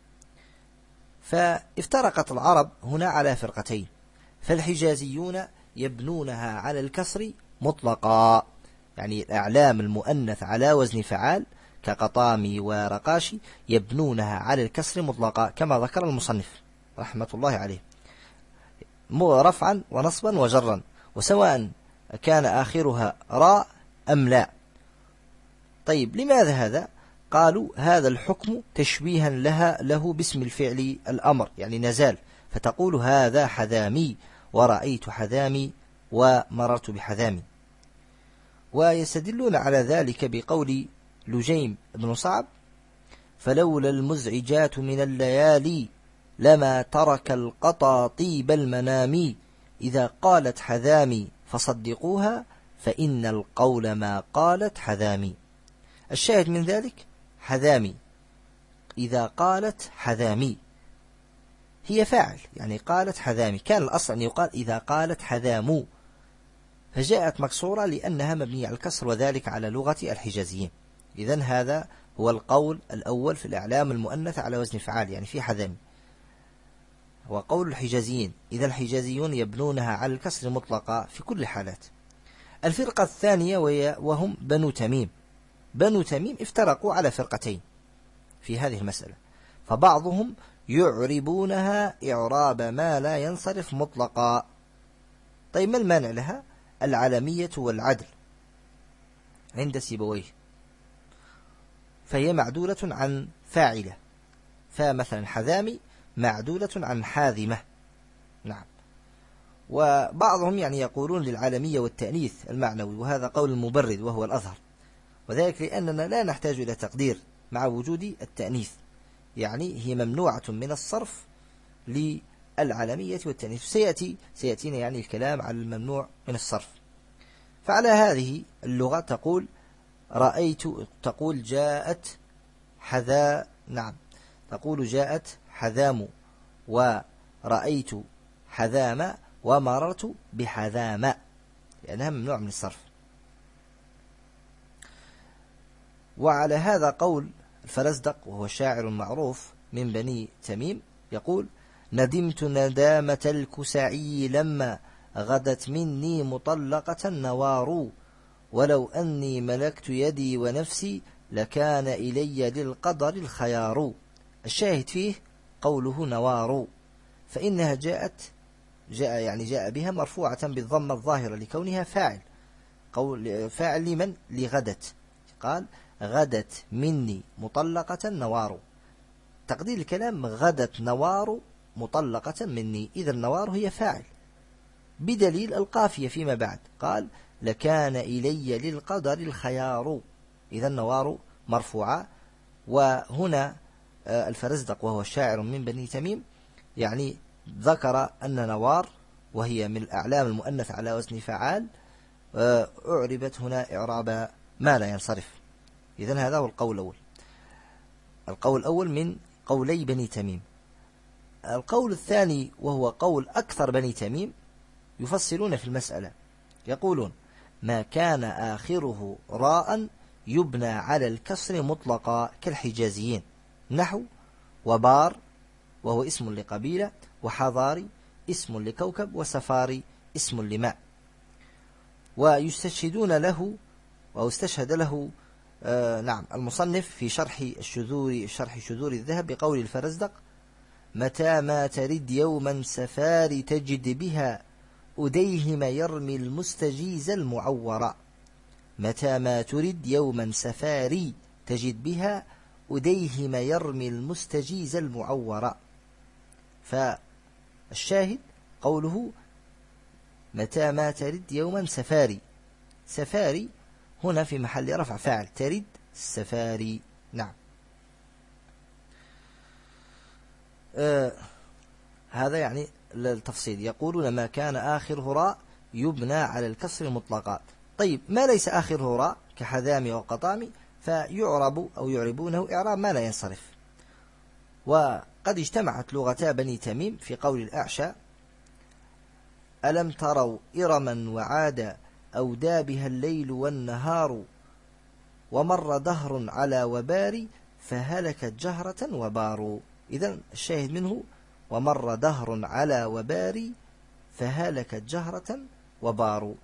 فافترقت العرب هنا على فرقتين: فالحجازيون يبنونها على الكسر مطلقا، يعني الأعلام المؤنث على وزن فعال كقطامي ورقاشي يبنونها على الكسر مطلقا، كما ذكر المصنف رحمة الله عليه، رفعا ونصبا وجرا، وسواء كان آخرها راء أم لا. طيب، لماذا هذا؟ قالوا: هذا الحكم تشبيها لها له باسم الفعل الأمر، يعني نزال، فتقول هذا حذامي، ورأيت حذامي، ومررت بحذامي. ويستدلون على ذلك بقول لجيم بن صعب: فلولا المزعجات من الليالي لما ترك القطا طيب المنام، إذا قالت حذامي فصدقوها فإن القول ما قالت حذامي. الشاهد من ذلك حذامي إذا قالت حذامي هي فاعل، يعني قالت حذامي، كان الأصل أن يقال إذا قالت حذامو، فجاءت مكسورة لأنها مبنية على الكسر، وذلك على لغة الحجازيين. إذن هذا هو القول الأول في الإعلام المؤنث على وزن فعال، يعني في حذامي. هو قول الحجازيين. إذا الحجازيون يبنونها على الكسر مطلقا في كل حالات. الفرقة الثانية وهم بنو تميم. بنو تميم افترقوا على فرقتين في هذه المسألة، فبعضهم يعربونها إعراب ما لا ينصرف مطلقا. طيب ما المانع لها؟ العلمية والعدل عند سيبويه، فهي معدولة عن فاعلة، فمثلا حذامي معدولة عن حاذمة. نعم. وبعضهم يعني يقولون للعالمية والتأنيث المعنوي، وهذا قول المبرد وهو الأظهر، وذلك لأننا لا نحتاج إلى تقدير مع وجود التأنيث، يعني هي ممنوعة من الصرف للعالمية والتأنيث. سيأتي سيأتينا يعني الكلام على الممنوع من الصرف. فعلى هذه اللغة تقول رأيت، تقول جاءت حذا، نعم، تقول جاءت حذام، ورأيت حذام، ومررت بحذام، لأنها ممنوع من الصرف. وعلى هذا قول الفرزدق، وهو شاعر معروف من بني تميم، يقول ندمت ندامة الكسعي لما غدت مني مطلقة نوار، ولو أني ملكت يدي ونفسي لكان إلي للقدر الخيار. الشاهد فيه قوله نوار، فإنها جاءت جاء يعني جاء بها مرفوعة بالضمة الظاهرة لكونها فاعل. قول فاعل لمن؟ لغدت. قال غدت مني مطلقة نوار، تقدير الكلام غدت نوار مطلقة مني، إذا النوار هي فاعل، بدليل القافية فيما بعد. قال لكان إلي للقدر الخيار، إذا النوار مرفوعة. وهنا الفرزدق وهو شاعر من بني تميم يعني ذكر أن نوار، وهي من الأعلام المؤنث على وزن فعال، أعربت هنا إعراب ما لا ينصرف. إذن هذا هو القول الأول. القول الأول من قولي بني تميم. القول الثاني وهو قول أكثر بني تميم، يفصلون في المسألة، يقولون ما كان آخره راء يبنى على الكسر مطلقا كالحجازيين، نحو وبار وهو اسم لقبيلة، وحضاري اسم لكوكب، وسفاري اسم لماء. ويستشهدون له، أو استشهد له آه نعم المصنف في شرح الشذور شرح شذور الذهب بقول الفرزدق متى ما ترد يوما سفاري تجد بها أديهم يرمي المستجيز المعورا. متى ما ترد يوما سفاري تجد بها أديهم يرمي المستجيز المعورا. فالشاهد قوله متى ما ترد يوما سفاري، سفاري هنا في محل رفع فاعل، ترد السفاري. نعم. آه هذا يعني التفصيل. يقولون ما كان آخره راء يبنى على الكسر مطلقا. طيب ما ليس آخره راء كحذامي وقطامي فيعرب أو يعربونه إعراب ما لا ينصرف. وقد اجتمعت لغتا بني تميم في قول الأعشى ألم تروا إرما وعاد أودى بها الليل والنهار ومر دهر على وبار فهلكت جهرة وبار. إذن الشاهد منه ومر دهر على وبار فهلكت جهرة وبار.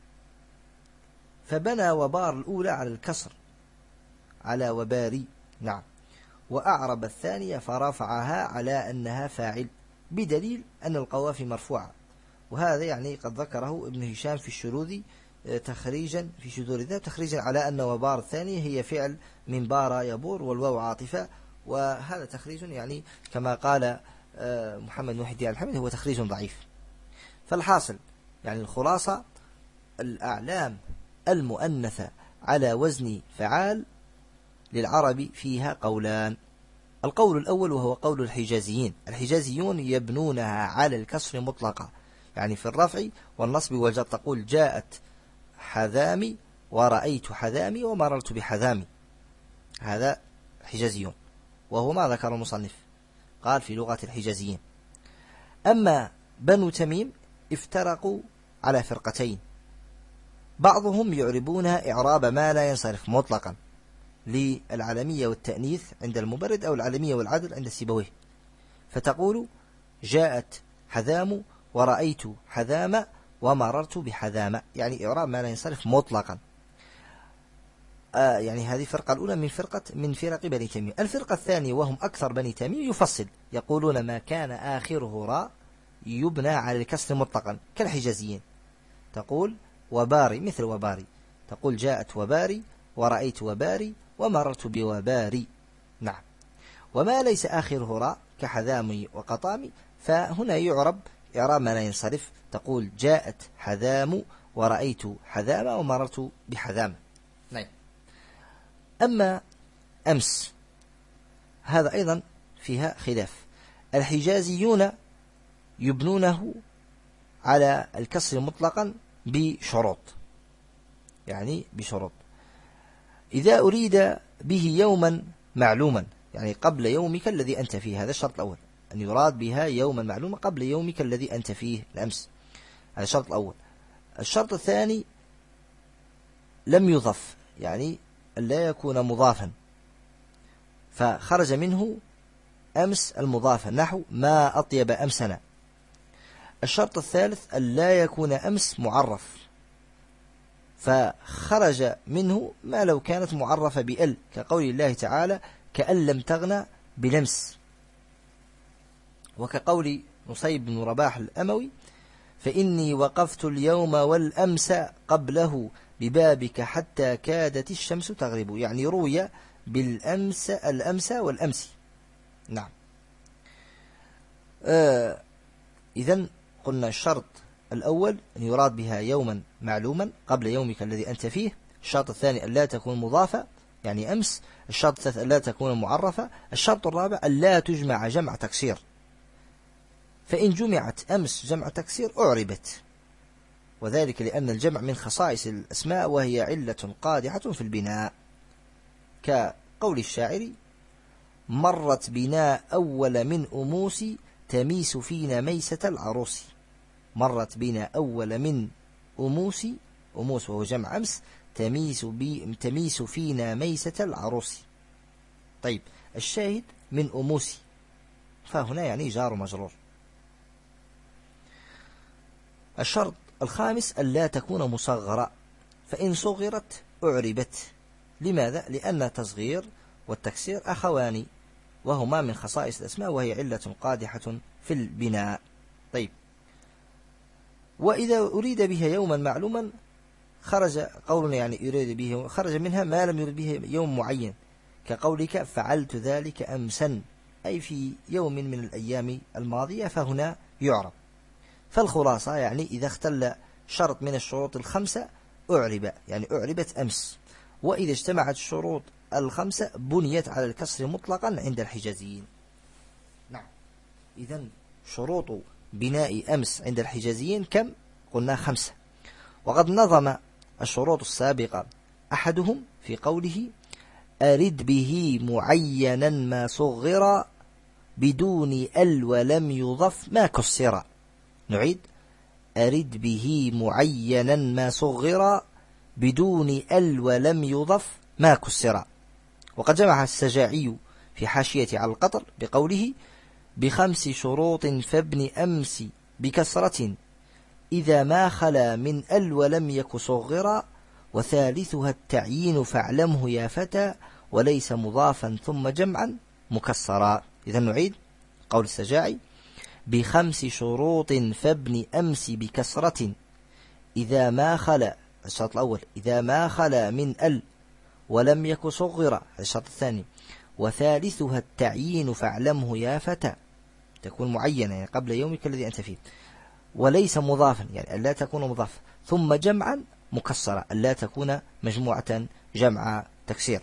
فبنى وبار الأولى على الكسر على وباري، نعم، وأعرب الثانية فرفعها على أنها فاعل، بدليل أن القوافي مرفوعة. وهذا يعني قد ذكره ابن هشام في الشروذي تخريجا في شذور الذهب، تخريجا على أن وبار الثانية هي فعل من بار يبور والواو عاطفة. وهذا تخريج يعني كما قال محمد محي الدين الحمد هو تخريج ضعيف. فالحاصل يعني الخلاصة الأعلام المؤنثة على وزن فعال للعرب فيها قولان. القول الأول وهو قول الحجازيين. الحجازيون يبنونها على الكسر مطلقة، يعني في الرفع والنصب والجر، تقول جاءت حذامي ورأيت حذامي ومررت بحذامي. هذا حجازيون، وهو ما ذكر المصنف، قال في لغة الحجازيين. أما بنو تميم افترقوا على فرقتين، بعضهم يعربونها إعراب ما لا ينصرف مطلقا للعالمية والتأنيث عند المبرد، أو العالمية والعدل عند سيبويه، فتقول جاءت حذام ورأيت حذام ومررت بحذام، يعني إعراب ما لا ينصرف مطلقا. آه يعني هذه الفرقة الأولى من فرقة من فرق بني تميم. الفرقة الثانية وهم أكثر بني تميم يفصل، يقولون ما كان آخره راء يبنى على الكسر مطلقا كالحجازيين، تقول وباري مثل وباري، تقول جاءت وباري ورأيت وباري ومررت بوباري. نعم. وما ليس آخره راء كحذامي وقطامي فهنا يعرب إعراب ما لا ينصرف، تقول جاءت حذام ورأيت حذام ومررت بحذام. نعم. أما أمس هذا أيضا فيها خلاف. الحجازيون يبنونه على الكسر مطلقا بشروط، يعني بشروط. إذا أريد به يوما معلوما، يعني قبل يومك الذي أنت فيه، هذا الشرط الأول، أن يراد بها يوما معلوما قبل يومك الذي أنت فيه الأمس، هذا الشرط الأول. الشرط الثاني لم يضف، يعني لا يكون مضافا، فخرج منه أمس المضافة، نحو ما أطيب أمسنا. الشرط الثالث أن لا يكون أمس معرف، فخرج منه ما لو كانت معرفة بأل، كقول الله تعالى كأن لم تغنى بلمس، وكقول نصيب بن رباح الأموي فإني وقفت اليوم والأمس قبله ببابك حتى كادت الشمس تغرب، يعني روي بالأمس الأمس والأمس. نعم. آه إذن قلنا الشرط الأول أن يراد بها يوما معلوما قبل يومك الذي أنت فيه. الشرط الثاني أن لا تكون مضافة يعني أمس. الشرط الثالث أن لا تكون معرفة. الشرط الرابع أن لا تجمع جمع تكسير، فإن جمعت أمس جمع تكسير أعربت، وذلك لأن الجمع من خصائص الأسماء وهي علة قادحة في البناء، كقول الشاعر مرت بنا أول من أموس تميس فينا ميسة العروس. مرت بنا أول من أموس، أموس وهو جمع أمس، تميس, بي تميس فينا ميسة العروس. طيب الشاهد من أموس، فهنا يعني جار مجرور. الشرط الخامس ألا تكون مصغرة، فإن صغرت أعربت. لماذا؟ لأن التصغير والتكسير أخوان، وهما من خصائص الأسماء وهي علة قادحة في البناء. طيب، وإذا أريد بها يوما معلوما خرج قولنا يعني يريد به خرج منها ما لم يريد به يوم معين، كقولك فعلت ذلك أمسا، أي في يوم من الأيام الماضية، فهنا يعرب. فالخلاصة يعني إذا اختل شرط من الشروط الخمسة أعرب، يعني أعربت أمس. وإذا اجتمعت الشروط الخمسة بنيت على الكسر مطلقا عند الحجازيين. نعم. إذن شروط بناء أمس عند الحجازيين كم؟ قلنا خمسة. وقد نظم الشروط السابقة أحدهم في قوله أرد به معينا ما صغر بدون ال ولم يضف ما كسر. نعيد: أرد به معينا ما صغر بدون ال ولم يضف ما كسر. وقد جمع السجاعي في حاشية على القطر بقوله بخمس شروط فابن أمس بكسرة إذا ما خلا من ال ولم يك صغرا وثالثها التعيين فاعلمه يا فتى وليس مضافا ثم جمعا مكسرا. إذا نعيد قول السجاعي بخمس شروط فابن أمس بكسرة إذا ما خلا، الشرط الأول إذا ما خلا من ال ولم يك صغرا، الشرط الثاني وثالثها التعيين فاعلمه يا فتى، تكون معينة يعني قبل يومك الذي أنت فيه، وليس مضافا يعني ألا تكون مضافا، ثم جمعا مكسرة ألا تكون مجموعة جمع تكسير.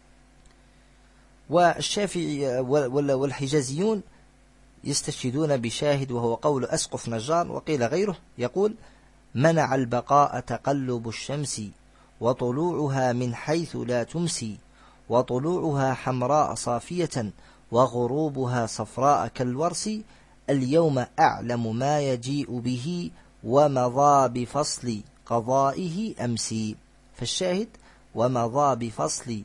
والشافعي والحجازيون يستشهدون بشاهد وهو قول أسقف نجار وقيل غيره، يقول منع البقاء تقلب الشمس وطلوعها من حيث لا تمسي وطلوعها حمراء صافية وغروبها صفراء كالورس اليوم أعلم ما يجيء به ومضى بفصل قضائه أمسي. فالشاهد ومضى بفصل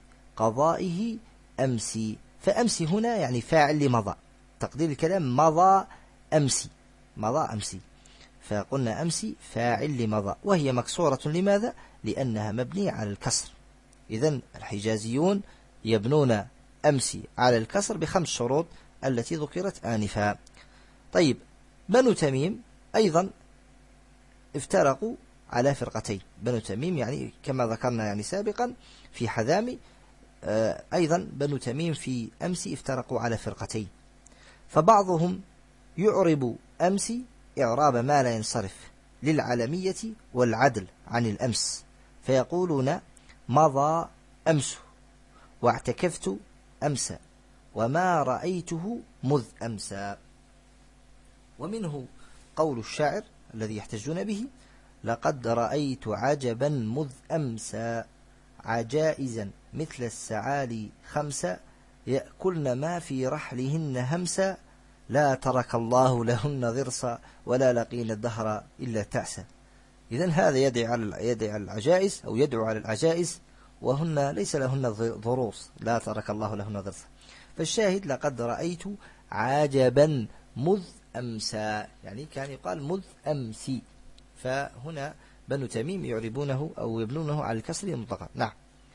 قضائه أمسي، فأمسي هنا يعني فاعل لمضى، تقدير الكلام مضى أمسي، مضى أمسي، فقلنا أمسي فاعل لمضى، وهي مكسورة لماذا؟ لأنها مبنية على الكسر. إذن الحجازيون يبنون أمسي على الكسر بخمس شروط التي ذكرت آنفا. طيب بنو تميم أيضا افترقوا على فرقتين. بنو تميم يعني كما ذكرنا يعني سابقا في حذامي، أيضا بنو تميم في أمسي افترقوا على فرقتين. فبعضهم يعرب أمسي إعراب ما لا ينصرف للعلمية والعدل عن الأمس، فيقولون مضى أمس، واعتكفت أمسى، وما رأيته مذ أمسى. ومنه قول الشاعر الذي يحتجون به: لقد رأيت عجبا مذ أمسى، عجائزا مثل السعالي خمسة، يأكلن ما في رحلهن همسا، لا ترك الله لهن ضرسا، ولا لقين الدهر إلا تعسى. إذن هذا يدعي على يدعي على العجائز أو يدعو على العجائز، وهن ليس لهن ضروس، لا ترك الله لهن ضرسا. فالشاهد: لقد رأيت عجبا مذ أمسى، يعني كان يقال مذ أمسي. فهنا بنو تميم يعربونه أو يبنونه على الكسر المطلقة. نعم،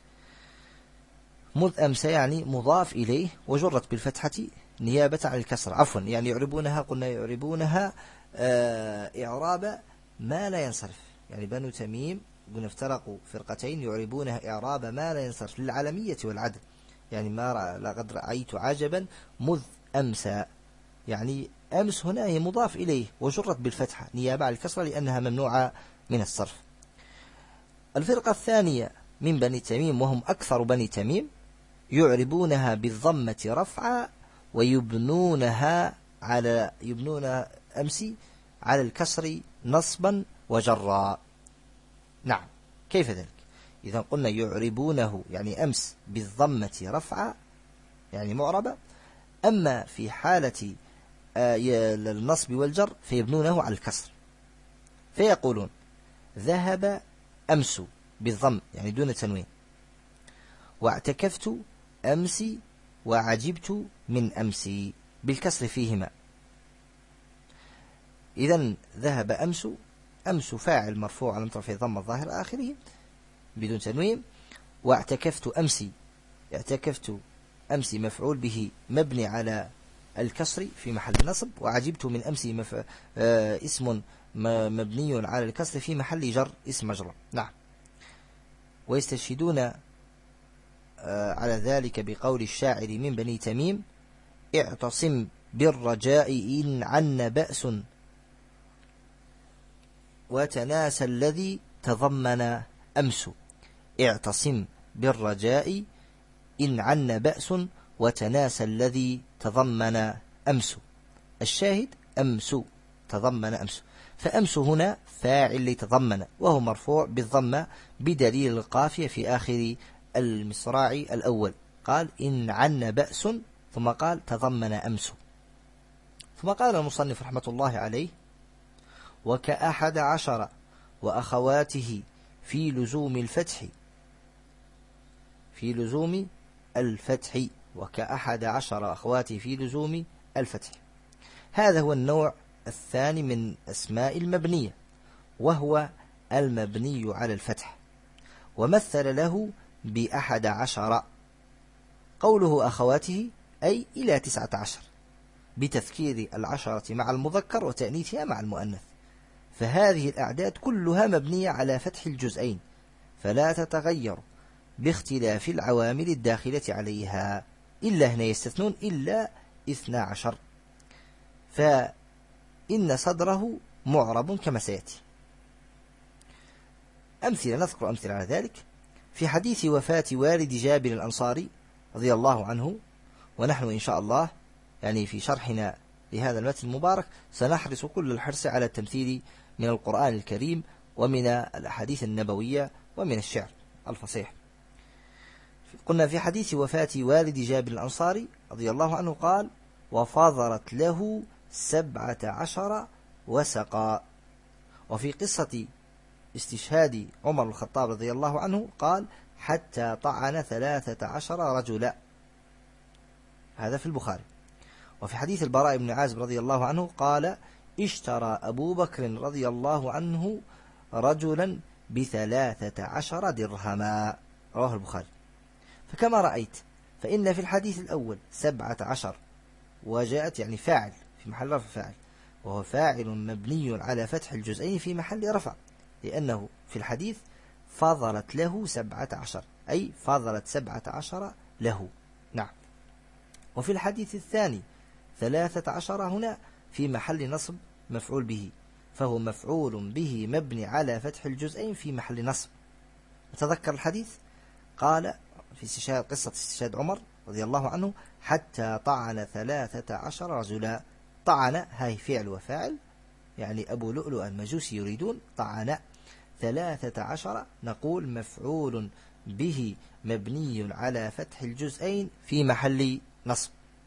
مذ أمسى يعني مضاف إليه وجرت بالفتحة نيابة عن الكسر، عفوا يعني يعربونها، قلنا يعربونها إعراب ما لا ينصرف. يعني بنو تميم قلنا افترقوا فرقتين يعربونها إعراب ما لا ينصرف للعلمية والعدل. يعني ما لقد رأيت عجبا مذ أمسى، يعني أمس هنا هي مضاف إليه وجرت بالفتحة نيابة عن الكسرة لأنها ممنوعة من الصرف. الفرقة الثانية من بني تميم وهم أكثر بني تميم يعربونها بالضمة رفعا، ويبنونها على يبنون أمسي على الكسر نصبا وجرا. نعم، كيف ذلك؟ إذا قلنا يعربونه يعني أمس بالضمة رفعا يعني معربة، أما في حالة النصب والجر فيبنونه على الكسر، فيقولون ذهب أمس بالضم يعني دون تنوين، واعتكفت أمسي، وعجبت من أمسي بالكسر فيهما. إذن ذهب أمس، أمس فاعل مرفوع على رفعه ضم الظاهر آخره بدون تنوين، واعتكفت أمسي، اعتكفت أمسي مفعول به مبني على الكسر في محل نصب، وعجبت من أمسي مف... آه اسم مبني على الكسر في محل جر اسم مجرور. نعم، ويستشهدون آه على ذلك بقول الشاعر من بني تميم: اعتصم بالرجاء إن عن بأس، وتناسى الذي تضمن أمس. اعتصم بالرجاء إن عن بأس، وتناسى الذي تضمن أمس. الشاهد أمس تضمن أمس، فأمس هنا فاعل لتضمن وهو مرفوع بالضمة بدليل القافية في آخر المصراع الأول، قال إن عن بأس ثم قال تضمن أمس. ثم قال المصنف رحمة الله عليه: وكأحد عشر وأخواته في لزوم الفتح، في لزوم الفتح وكأحد عشر أخواته في لزوم الفتح. هذا هو النوع الثاني من أسماء المبنية، وهو المبني على الفتح، ومثل له بأحد عشر. قوله أخواته أي إلى تسعة عشر، بتذكير العشرة مع المذكر وتأنيثها مع المؤنث. فهذه الأعداد كلها مبنية على فتح الجزئين، فلا تتغير باختلاف العوامل الداخلة عليها، إلا هنا يستثنون إلا اثنا عشر، فإن صدره معرب كما سيأتي. أمثلة، نذكر أمثلة على ذلك. في حديث وفاة والد جابر الأنصاري رضي الله عنه، ونحن إن شاء الله يعني في شرحنا لهذا المتن المبارك سنحرص كل الحرص على التمثيل من القرآن الكريم ومن الأحاديث النبوية ومن الشعر الفصيح. قلنا في حديث وفاة والد جابر الأنصاري رضي الله عنه قال: وفاضرت له سبعة عشر وسقا. وفي قصة استشهاد عمر الخطاب رضي الله عنه قال: حتى طعن ثلاثة عشر رجلا، هذا في البخاري. وفي حديث البراء بن عازب رضي الله عنه قال اشترى أبو بكر رضي الله عنه رجلا بثلاثة عشر درهما، رواه البخاري. فكما رأيت فإن في الحديث الأول سبعة عشر، وجاءت يعني فاعل في محل رفع فاعل، وهو فاعل مبني على فتح الجزئين في محل رفع، لأنه في الحديث فضلت له سبعة عشر، أي فضلت سبعة عشر له. نعم. وفي الحديث الثاني ثلاثة عشر هنا في محل نصب مفعول به، فهو مفعول به مبني على فتح الجزئين في محل نصب. تذكر الحديث قال في استشهاد قصة استشهاد عمر رضي الله عنه حتى طعن ثلاثة عشر رجلا. طعن هاي فعل وفاعل، يعني أبو لؤلؤ المجوسي يريدون طعن ثلاثة عشر، نقول مفعول به مبني على فتح الجزئين في محل نصب.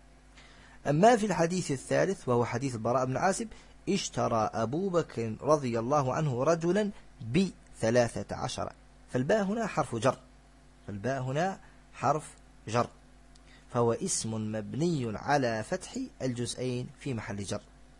أما في الحديث الثالث وهو حديث البراء بن عازب اشترى أبو بكر رضي الله عنه رجلا بثلاثة عشر، فالباء هنا حرف جر، فالباء هنا حرف جر، فهو اسم مبني على فتح الجزئين في محل جر.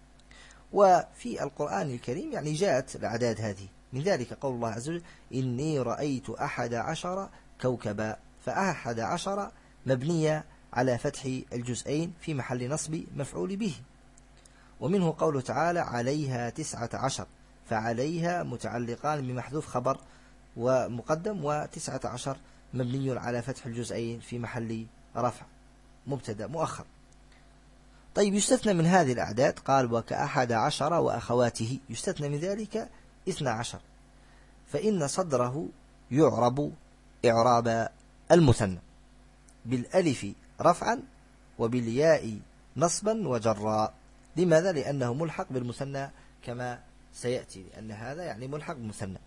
وفي القرآن الكريم يعني جاءت الأعداد هذه، من ذلك قول الله عز وجل إني رأيت أحد عشر كوكبا، فأحد عشر مبنية على فتح الجزئين في محل نصب مفعول به. ومنه قوله تعالى عليها تسعة عشر، فعليها متعلقان بمحذوف خبر ومقدم، وتسعة عشر مبني على فتح الجزئين في محل رفع مبتدأ مؤخر. طيب يستثنى من هذه الأعداد، قال وكأحد عشر وأخواته، يستثنى من ذلك اثنى عشر، فإن صدره يعرب إعراب المثنى بالألف رفعا وبالياء نصبا وجرا. لماذا؟ لأنه ملحق بالمثنى كما سيأتي، لأن هذا يعني ملحق بالمثنى.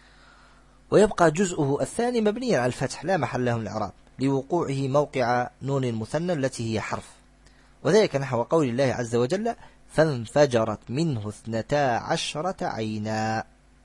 ويبقى جزءه الثاني مبنيا على الفتح لا محل له من الإعراب لوقوعه موقع نون المثنى التي هي حرف، وذلك نحو قول الله عز وجل فانفجرت منه اثنتا عشرة عينا.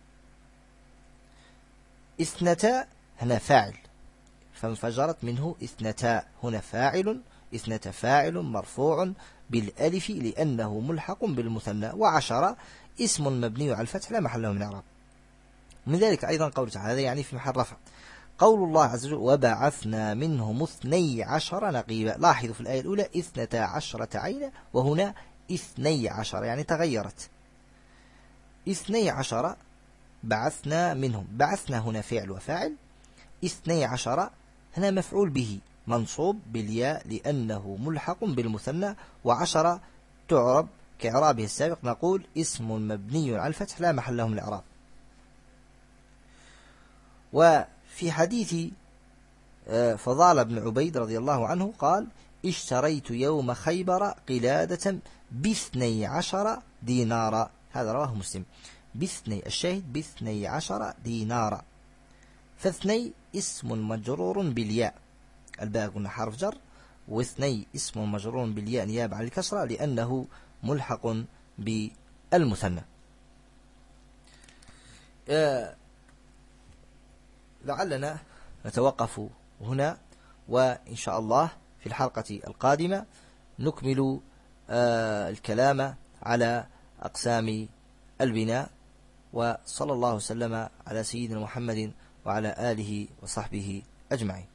اثنتا هنا فاعل، فانفجرت منه اثنتا هنا فاعل، اثنتا فاعل مرفوع بالألف لأنه ملحق بالمثنى، وعشرة اسم مبني على الفتح لا محل له من الإعراب. من ذلك أيضا قول تعالى، هذا يعني في محل رفع، قول الله عز وجل وبعثنا منهم اثني عشر نقيبا. لاحظوا في الآية الأولى اثنتا عشرة عينا، وهنا اثني عشر يعني تغيرت. اثني عشر بعثنا منهم، بعثنا هنا فعل وفاعل، اثني عشر هنا مفعول به منصوب بالياء لأنه ملحق بالمثنى، وعشرة تعرب كإعرابه السابق، نقول اسم مبني على الفتح لا محل له من الإعراب. وفي حديث فضال بن عبيد رضي الله عنه قال اشتريت يوم خيبر قلادة باثني عشر دينارا، هذا رواه مسلم، باثني الشاهد باثني عشر دينارا. فاثني اسم مجرور بالياء، الباء قلنا حرف جر، واثني اسم مجرور بالياء نيابة عن الكسرة لأنه ملحق بالمثنى. آه لعلنا نتوقف هنا، وإن شاء الله في الحلقة القادمة نكمل آه الكلام على أقسام البناء. وصلى الله وسلم على سيدنا محمد وعلى آله وصحبه أجمعين.